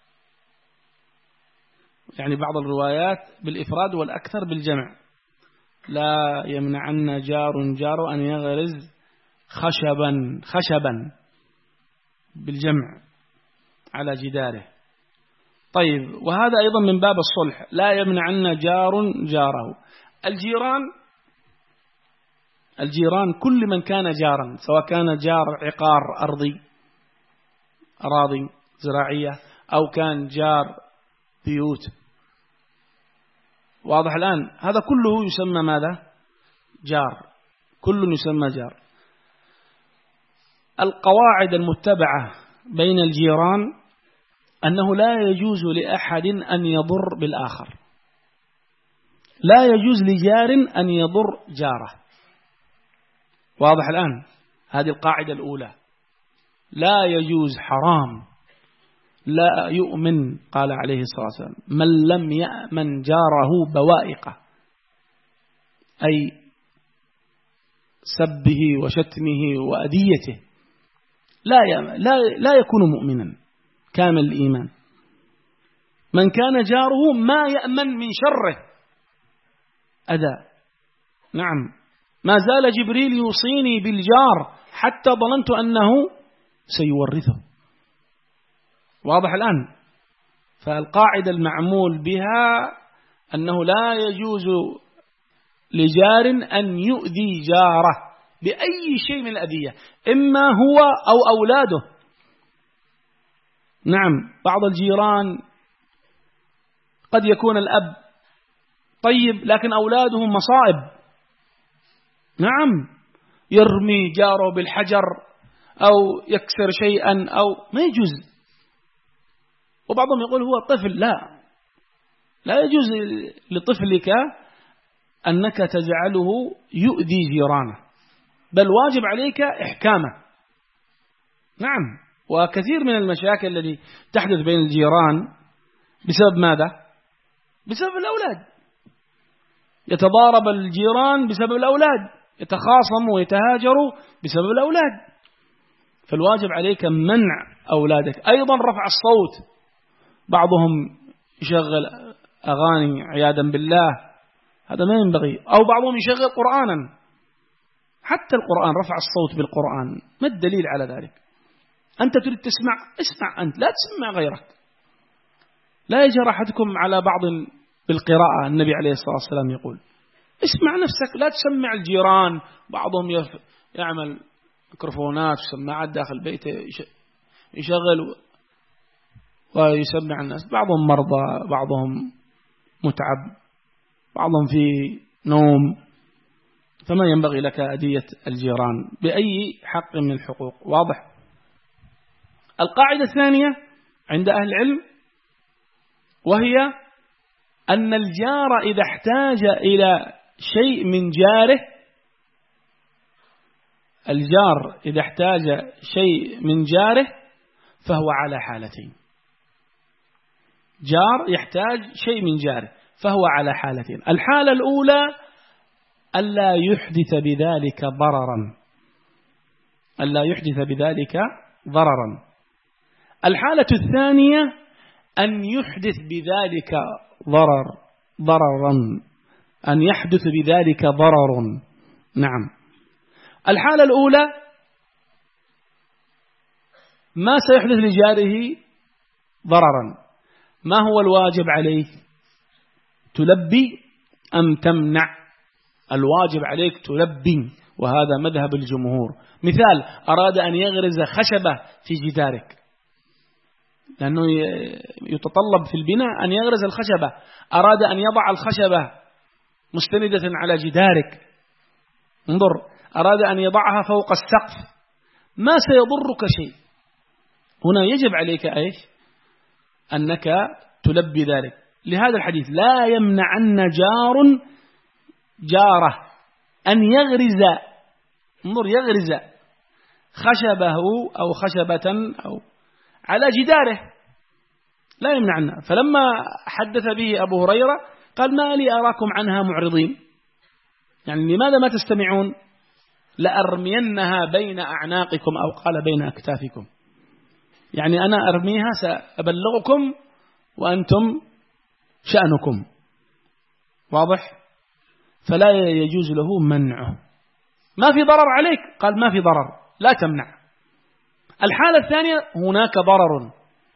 يعني بعض الروايات بالإفراد والأكثر بالجمع. لا يمنعن جار أن يغرز خشبا بالجمع على جداره. طيب، وهذا أيضا من باب الصلح، لا يمنعن جاره. الجيران كل من كان جارا، سواء كان جار عقار أراضي زراعية، أو كان جار بيوت، واضح الآن؟ هذا كله يسمى ماذا؟ جار، كل يسمى جار. القواعد المتبعة بين الجيران أنه لا يجوز لأحد أن يضر بالآخر، لا يجوز لجار أن يضر جاره. واضح الآن؟ هذه القاعدة الأولى، لا يجوز، حرام، لا يؤمن، قال عليه الصلاة والسلام: من لم يأمن جاره بوائقه، أي سبه وشتمه وأذيته، لا يكون مؤمنا كامل الإيمان. من كان جاره ما يأمن من شره أذى. نعم، ما زال جبريل يوصيني بالجار حتى ظننت أنه سيورثه. واضح الآن؟ فالقاعدة المعمول بها أنه لا يجوز لجار أن يؤذي جاره بأي شيء من الأذية، إما هو أو أولاده. نعم، بعض الجيران قد يكون الأب طيب لكن أولادهم مصائب. نعم، يرمي جاره بالحجر أو يكسر شيئا أو ما يجوز. وبعضهم يقول هو طفل، لا يجوز لطفلك أنك تجعله يؤذي جيرانه، بل واجب عليك إحكامه. نعم، وكثير من المشاكل التي تحدث بين الجيران بسبب ماذا؟ بسبب الأولاد. يتضارب الجيران بسبب الأولاد، يتخاصموا ويتهاجروا بسبب الأولاد. فالواجب عليك منع أولادك. أيضا رفع الصوت، بعضهم يشغل أغاني عياذا بالله، هذا ما ينبغي. أو بعضهم يشغل قرآنا، حتى القرآن، رفع الصوت بالقرآن، ما الدليل على ذلك؟ أنت تريد تسمع، اسمع أنت، لا تسمع غيرك. لا يجرى أحدكم على بعض بالقراءة. النبي عليه الصلاة والسلام يقول: اسمع نفسك، لا تسمع الجيران. بعضهم يعمل ميكروفونات وسماعات داخل بيته، يشغل ويسمع الناس. بعضهم مرضى، بعضهم متعب، بعضهم في نوم. فما ينبغي لك أذية الجيران بأي حق من الحقوق. واضح؟ القاعدة الثانية عند أهل العلم، وهي أن الجار إذا احتاج إلى شيء من جاره، الجار إذا احتاج شيء من جاره فهو على حالتين. جار يحتاج شيء من جاره فهو على حالتين. الحالة الأولى ألا يحدث بذلك ضررا، ألا يحدث بذلك ضررا. الحالة الثانية أن يحدث بذلك ضررا، أن يحدث بذلك ضرر. نعم، الحالة الأولى ما سيحدث لجاره ضررا، ما هو الواجب عليه؟ تلبي أم تمنع؟ الواجب عليك تلبي، وهذا مذهب الجمهور. مثال: أراد أن يغرز خشبة في جدارك، لأنه يتطلب في البناء أن يغرز الخشبة. أراد أن يضع الخشبة مستندة على جدارك، انظر، أراد أن يضعها فوق السقف، ما سيضرك شيء. هنا يجب عليك إيش؟ أنك تلبي ذلك. لهذا الحديث: لا يمنعن جاره أن يغرز، انظر، يغرز خشبه أو خشبة أو على جداره، لا يمنعنا. فلما حدث به أبو هريرة قال: ما لي أراكم عنها معرضين، يعني لماذا ما تستمعون؟ لأرمينها بين أعناقكم، أو قال بين أكتافكم، يعني أنا أرميها، سأبلغكم وأنتم شأنكم. واضح؟ فلا يجوز له منعه. ما في ضرر عليك؟ قال ما في ضرر، لا تمنع. الحالة الثانية هناك ضرر،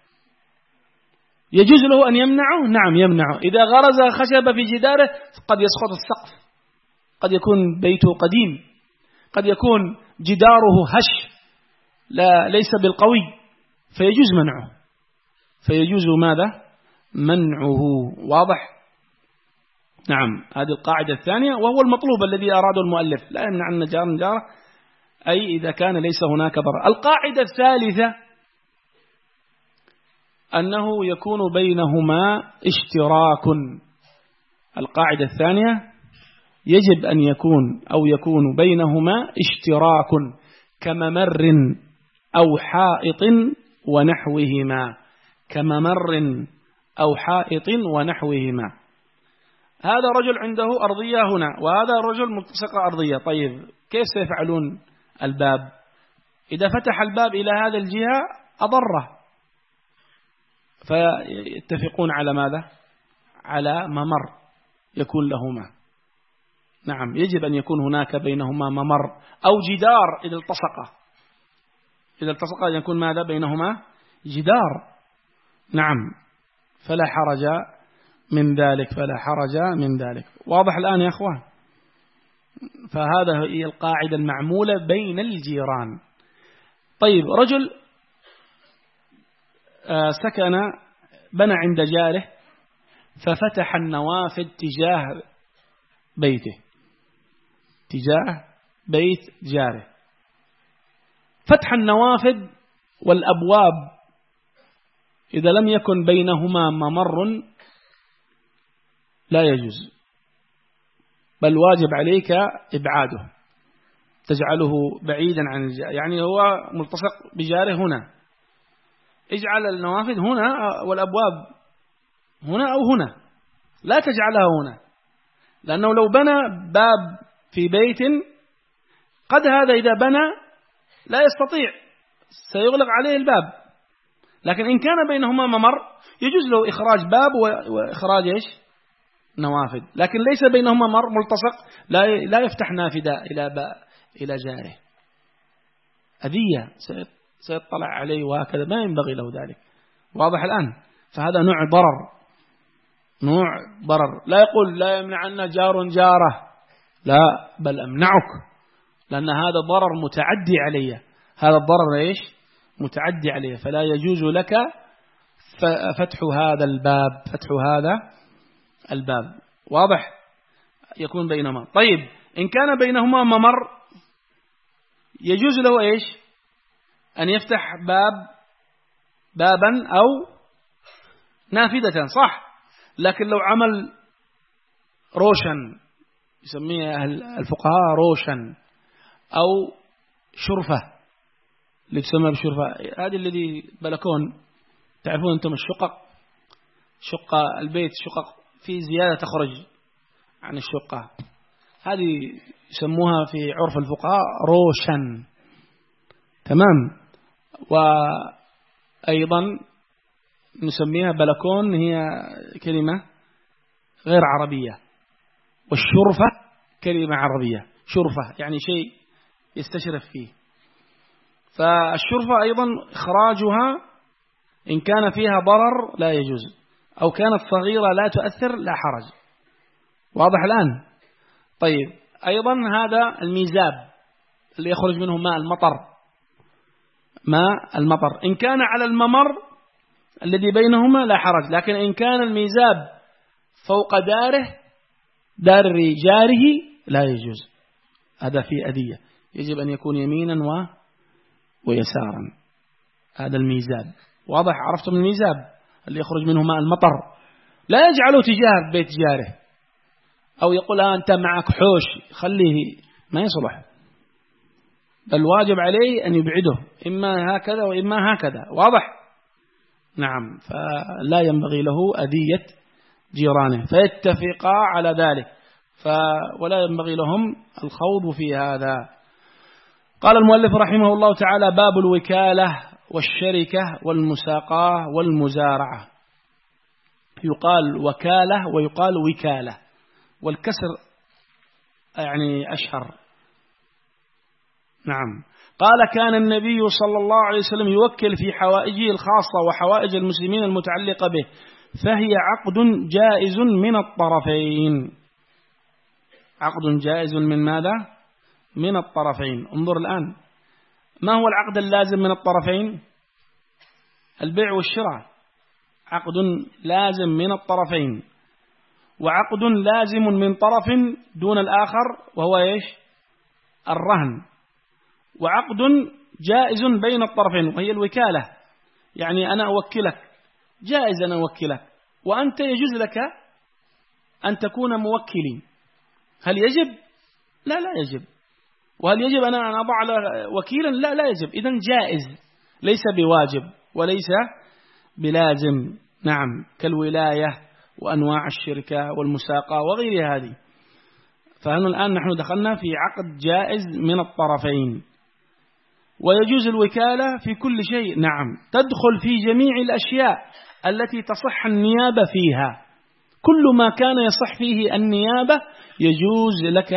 يجوز له أن يمنعه؟ نعم يمنعه. إذا غرز خشبة في جداره قد يسقط السقف، قد يكون بيته قديم، قد يكون جداره هش ليس بالقوي، فيجوز منعه، فيجوز ماذا؟ منعه. واضح؟ نعم، هذه القاعدة الثانية، وهو المطلوب الذي أراده المؤلف، لا يمنع أن جار جاره، أي إذا كان ليس هناك ضرر. القاعدة الثالثة أنه يكون بينهما اشتراك. القاعدة الثانية يجب أن يكون بينهما اشتراك كممر أو حائط ونحوهما، كممر أو حائط ونحوهما. هذا رجل عنده أرضية هنا، وهذا رجل ملتصقة أرضية. طيب كيف سيفعلون الباب؟ إذا فتح الباب إلى هذا الجهة أضره، فيتفقون على ماذا؟ على ممر يكون لهما. نعم، يجب أن يكون هناك بينهما ممر أو جدار إذا التصق يكون ماذا بينهما؟ جدار. نعم، فلا حرج من ذلك. واضح الآن يا أخوان؟ فهذا هي القاعدة المعمولة بين الجيران. طيب رجل بنى عند جاره، ففتح النوافذ تجاه بيت جاره. فتح النوافذ والأبواب إذا لم يكن بينهما ممر لا يجوز، بل واجب عليك إبعاده، تجعله بعيدا عن الجار. يعني هو ملتصق بجاره هنا، اجعل النوافذ هنا والأبواب هنا أو هنا، لا تجعلها هنا، لأنه لو بنى باب في بيت قد هذا إذا بنى لا يستطيع، سيغلق عليه الباب. لكن إن كان بينهما ممر يجوز له إخراج باب وإخراج نوافذ، لكن ليس بينهما ممر ملتصق، لا يفتح نافذة إلى جاره، أذية سيطلع عليه وهكذا، ما ينبغي له ذلك. واضح الآن؟ فهذا نوع ضرر. لا يقول لا يمنعن جار جاره، لا، بل أمنعك، لأن هذا ضرر متعدي عليه، هذا الضرر متعدي عليه، فلا يجوز لك فتح هذا الباب. واضح؟ يكون بينهما. طيب إن كان بينهما ممر يجوز له أن يفتح بابا أو نافذة، صح؟ لكن لو عمل روشن، يسميه أهل الفقهاء روشن، أو شرفة، اللي تسمى بشرفة، هذه الذي بلكون، تعرفون أنتم شقة البيت، شقق في زيادة تخرج عن الشقة، هذه يسموها في عرف الفقهاء روشن. تمام. وأيضا نسميها بلكون، هي كلمة غير عربية، والشرفة كلمة عربية. شرفة يعني شيء يستشرف فيه. فالشرفة أيضا إخراجها إن كان فيها ضرر لا يجوز، أو كانت صغيرة لا تؤثر لا حرج. واضح الآن؟ طيب أيضا هذا الميزاب اللي يخرج منه ماء المطر، إن كان على الممر الذي بينهما لا حرج، لكن إن كان الميزاب فوق دار جاره لا يجوز، هذا فيه أذية، يجب أن يكون يمينا ويسارا. هذا الميزاب. واضح؟ عرفتم الميزاب اللي يخرج منه ماء المطر، لا يجعله تجاه بيت جاره، أو يقول أنت معك حوش خليه، ما يصلح، بل واجب عليه أن يبعده، إما هكذا وإما هكذا. واضح؟ نعم. فلا ينبغي له أذية جيرانه، فيتفقا على ذلك، ولا ينبغي لهم الخوض في هذا. قال المؤلف رحمه الله تعالى: باب الوكالة والشركة والمساقاة والمزارعة. يقال وكالة ويقال وكالة، والكسر يعني أشهر. نعم. قال: كان النبي صلى الله عليه وسلم يوكل في حوائجه الخاصة وحوائج المسلمين المتعلقة به، فهي عقد جائز من الطرفين. عقد جائز من ماذا؟ من الطرفين. انظر الآن، ما هو العقد اللازم من الطرفين؟ البيع والشراء، عقد لازم من الطرفين. وعقد لازم من طرف دون الآخر وهو إيش؟ الرهن، وعقد جائز بين الطرفين وهي الوكالة، يعني أنا أوكلك، جائز أن أوكلك وأنت يجوز لك أن تكون موكلي. هل يجب؟ لا يجب. وهل يجب أن أضع وكيلا؟ لا يجب. إذن جائز، ليس بواجب وليس بلازم. نعم، كالولاية وأنواع الشركة والمساقة وغير هذه. الآن نحن دخلنا في عقد جائز من الطرفين. ويجوز الوكالة في كل شيء، نعم، تدخل في جميع الأشياء التي تصح النيابة فيها. كل ما كان يصح فيه النيابة يجوز لك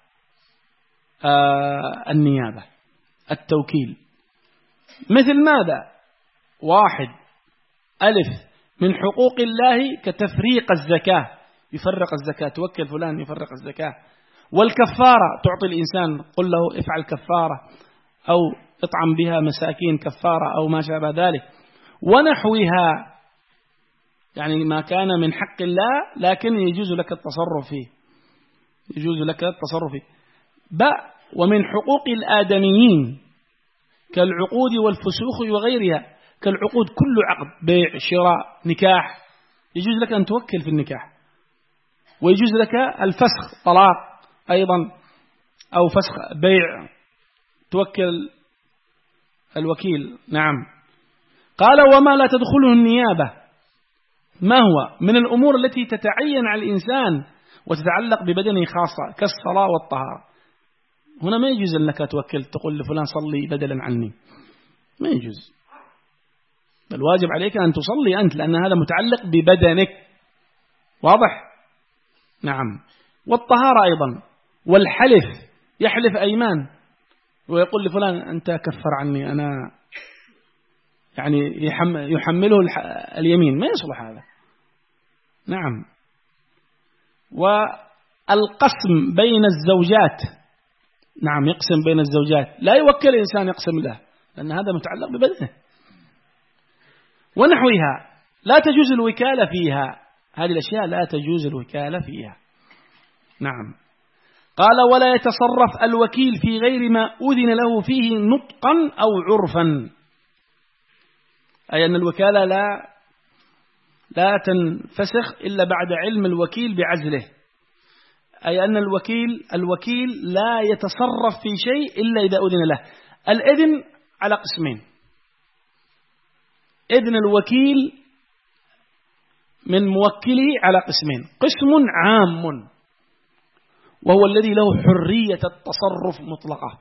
النيابة، التوكيل. مثل ماذا؟ 1 ألف من حقوق الله كتفريق الزكاة، يفرق الزكاة، توكل فلان يفرق الزكاة. والكفارة، تعطي الإنسان، قل له افعل كفارة أو اطعم بها مساكين كفارة أو ما شابه ذلك. ونحوها، يعني ما كان من حق الله لكن يجوز لك التصرف فيه، يجوز لك التصرف فيه. ومن حقوق الآدميين كالعقود والفسوخ وغيرها، كالعقود، كل عقد، بيع، شراء، نكاح، يجوز لك أن توكل في النكاح. ويجوز لك الفسخ، طلاق أيضا، أو فسخ بيع، توكل الوكيل. نعم. قال وما لا تدخله النيابة، ما هو من الأمور التي تتعين على الإنسان وتتعلق ببدنه خاصة كالصلاة والطهارة. هنا ما يجوز أنك توكل تقول لفلان صلي بدلا عني، ما يجوز، بل واجب عليك أن تصلي أنت، لأن هذا متعلق ببدنك. واضح؟ نعم. والطهارة أيضا، والحلف، يحلف أيمان ويقول لفلان أنت كفر عني، أنا يعني يحمله اليمين، ما يصلح هذا. نعم. والقسم بين الزوجات، نعم، يقسم بين الزوجات، لا يوكل إنسان يقسم له، لأن هذا متعلق ببدنه. ونحوها لا تجوز الوكالة فيها، هذه الأشياء لا تجوز الوكالة فيها. نعم. قال ولا يتصرف الوكيل في غير ما أذن له فيه نطقا أو عرفا، أي أن الوكالة لا تنفسخ إلا بعد علم الوكيل بعزله، أي أن الوكيل لا يتصرف في شيء إلا إذا أذن له. الإذن على قسمين: إذن الوكيل من موكله على قسمين، قسم عام وهو الذي له حرية التصرف مطلقة،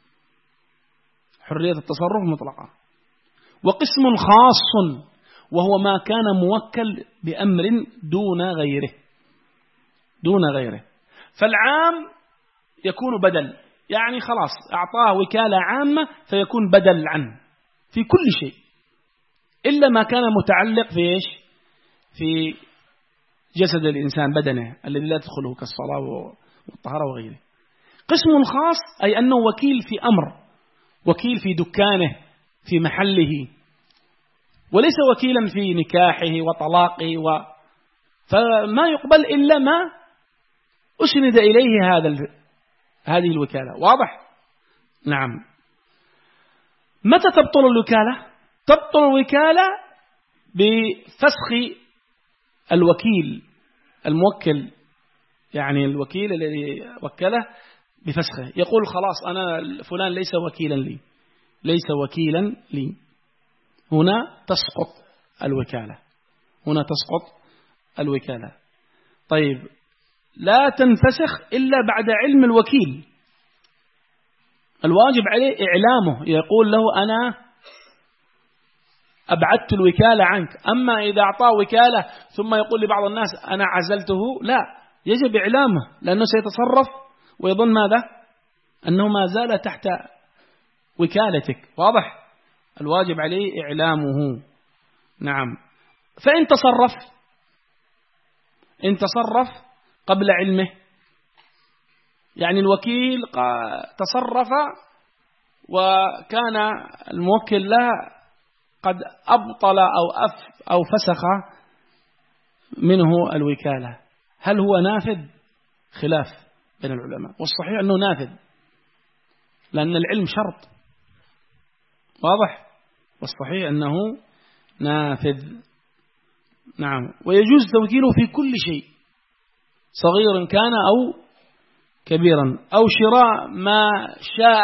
حرية التصرف مطلقة، وقسم خاص وهو ما كان موكل بأمر دون غيره. فالعام يكون بدل، يعني خلاص أعطاه وكالة عامة فيكون بدل عنه في كل شيء إلا ما كان متعلق في إيش؟ في جسد الإنسان، بدنه الذي لا تدخله كالصلاة والطهارة وغيره. قسم خاص أي أنه وكيل في أمر، وكيل في دكانه، في محله، وليس وكيلا في نكاحه وطلاقه فما يقبل إلا ما أسند إليه هذه الوكالة. واضح؟ نعم. متى تبطل الوكالة؟ تبطل الوكالة بفسخ الوكيل الموكل، يعني الوكيل الذي وكله بفسخه، يقول خلاص أنا فلان ليس وكيلا لي، هنا تسقط الوكالة. طيب، لا تنفسخ إلا بعد علم الوكيل، الواجب عليه إعلامه، يقول له أنا أبعدت الوكالة عنك. أما إذا أعطاه وكالة ثم يقول لبعض الناس أنا عزلته، لا، يجب إعلامه، لأنه سيتصرف ويظن ماذا؟ أنه ما زال تحت وكالتك. واضح؟ الواجب عليه إعلامه. نعم. فإن تصرف قبل علمه، يعني الوكيل تصرف وكان الموكل له قد أبطل أو فسخ منه الوكالة، هل هو نافذ؟ خلاف بين العلماء، والصحيح أنه نافذ، لأن العلم شرط. واضح؟ والصحيح أنه نافذ. نعم. ويجوز توكيله في كل شيء، صغيرا كان أو كبيرا، أو شراء ما شاء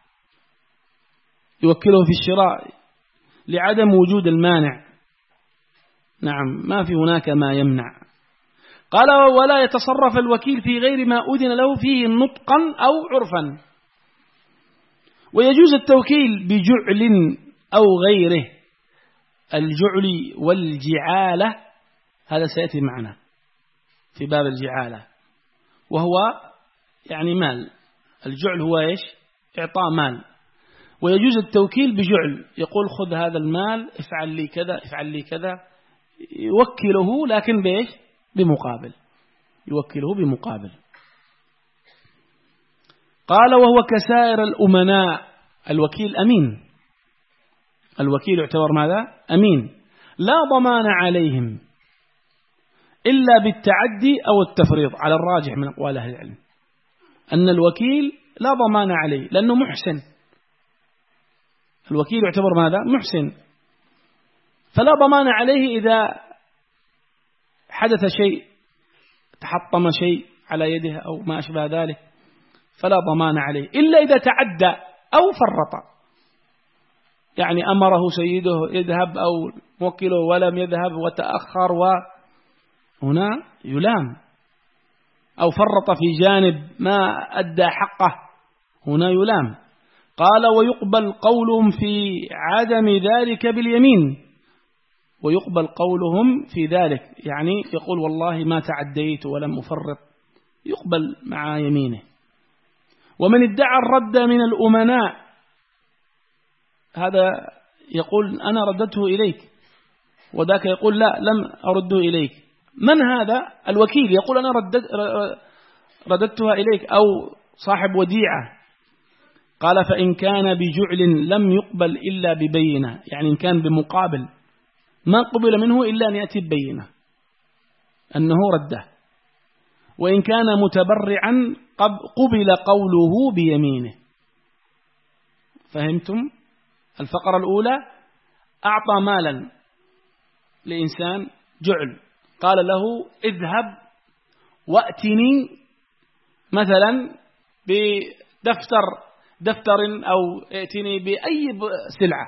يوكله في الشراء لعدم وجود المانع. نعم، ما في هناك ما يمنع. قال: ولا يتصرف الوكيل في غير ما أذن له فيه نطقا أو عرفا. ويجوز التوكيل بجعل أو غيره. الجعل والجعالة هذا سيأتي معنا في باب الجعالة، وهو يعني مال. الجعل هو إيش؟ إعطاء مال. ويجوز التوكيل بجعل، يقول: خذ هذا المال، افعل لي كذا، افعل لي كذا، يوكله، لكن بإيش؟ بمقابل، يوكله بمقابل. قال: وهو كسائر الأمناء. الوكيل أمين، الوكيل يعتبر ماذا؟ أمين، لا ضمان عليهم إلا بالتعدي أو التفريط، على الراجح من أقوال أهل العلم أن الوكيل لا ضمان عليه، لأنه محسن. الوكيل يعتبر ماذا؟ محسن، فلا ضمان عليه إذا حدث شيء، تحطم شيء على يده أو ما أشبه ذلك، فلا ضمان عليه إلا إذا تعدى أو فرط، يعني أمره سيده يذهب أو موكله ولم يذهب وتأخر، وهنا يلام، أو فرط في جانب ما أدى حقه، هنا يلام. قال: ويقبل قولهم في عدم ذلك باليمين. ويقبل قولهم في ذلك، يعني يقول: والله ما تعديت ولم أفرط، يقبل مع يمينه. ومن ادعى الرد من الأمناء، هذا يقول: أنا رددته إليك، وذاك يقول: لا، لم أرده إليك. من هذا؟ الوكيل يقول: أنا رددتها إليك، أو صاحب وديعة. قال: فإن كان بجعل لم يقبل إلا ببينة، يعني إن كان بمقابل ما قبل منه إلا أن يأتي ببينة أنه رده. وإن كان متبرعا قبل قوله بيمينه. فهمتم؟ الفقرة الأولى: أعطى مالا لإنسان جعل، قال له: اذهب وأتني مثلا بدفتر أو ائتني بأي سلعة،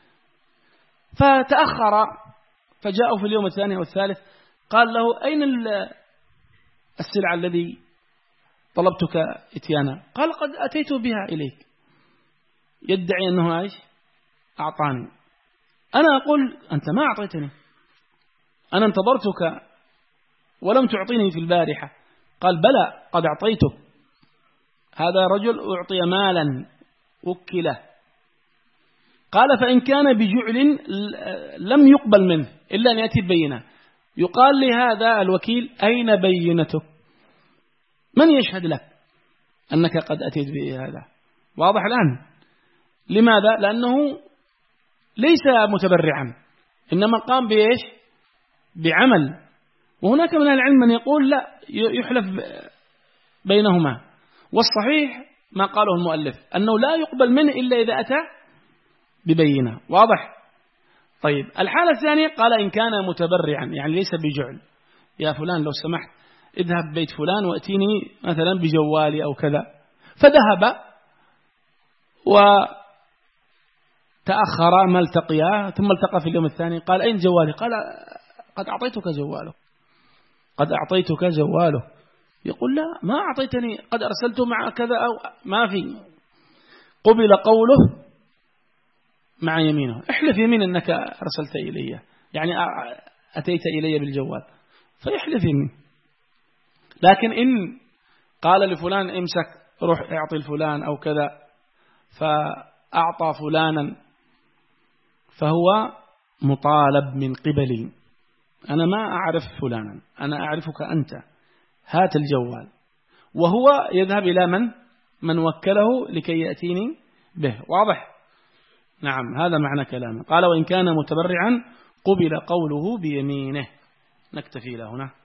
فتأخر، فجاءوا في اليوم الثاني والثالث، قال له: أين السلعة الذي طلبتك اتيانا؟ قال: قد أتيت بها إليك. يدعي أنه عايش أعطاني. أنا أقول: أنت ما أعطيتني، أنا انتظرتك ولم تعطيني في البارحة. قال: بلى، قد أعطيتك. هذا رجل أعطي مالا وكله. قال: فإن كان بجعل لم يقبل منه إلا أن يأتي ببينة. يقال لهذا الوكيل: أين بينتك؟ من يشهد لك أنك قد أتيت بهذا؟ واضح الآن؟ لماذا؟ لأنه ليس متبرعا، إنما قام بإيش؟ بعمل. وهناك من العلم من يقول: لا، يحلف بينهما. والصحيح ما قاله المؤلف أنه لا يقبل منه إلا إذا أتى ببينة. واضح؟ طيب، الحالة الثانية قال: إن كان متبرعا، يعني ليس بجعل، يا فلان لو سمحت اذهب بيت فلان وأتيني مثلا بجوالي أو كذا، فذهب وتأخر ما التقيا، ثم التقى في اليوم الثاني، قال: أين جوالي؟ قال: قد أعطيتك جواله، قد أعطيتك جواله. يقول: لا، ما أعطيتني، قد أرسلته مع كذا، أو ما في. قبل قوله مع يمينه. احلف يمين أنك أرسلت إلي، يعني أتيت إلي بالجوال، فيحلف يمين. لكن إن قال لفلان: امسك، روح اعطي الفلان أو كذا، فأعطى فلانا، فهو مطالب من قبلي. أنا ما أعرف فلانا، أنا أعرفك أنت، هات الجوال. وهو يذهب إلى من وكله لكي يأتيني به. واضح؟ نعم، هذا معنى كلامه. قال: وإن كان متبرعا قبل قوله بيمينه. نكتفي له هنا.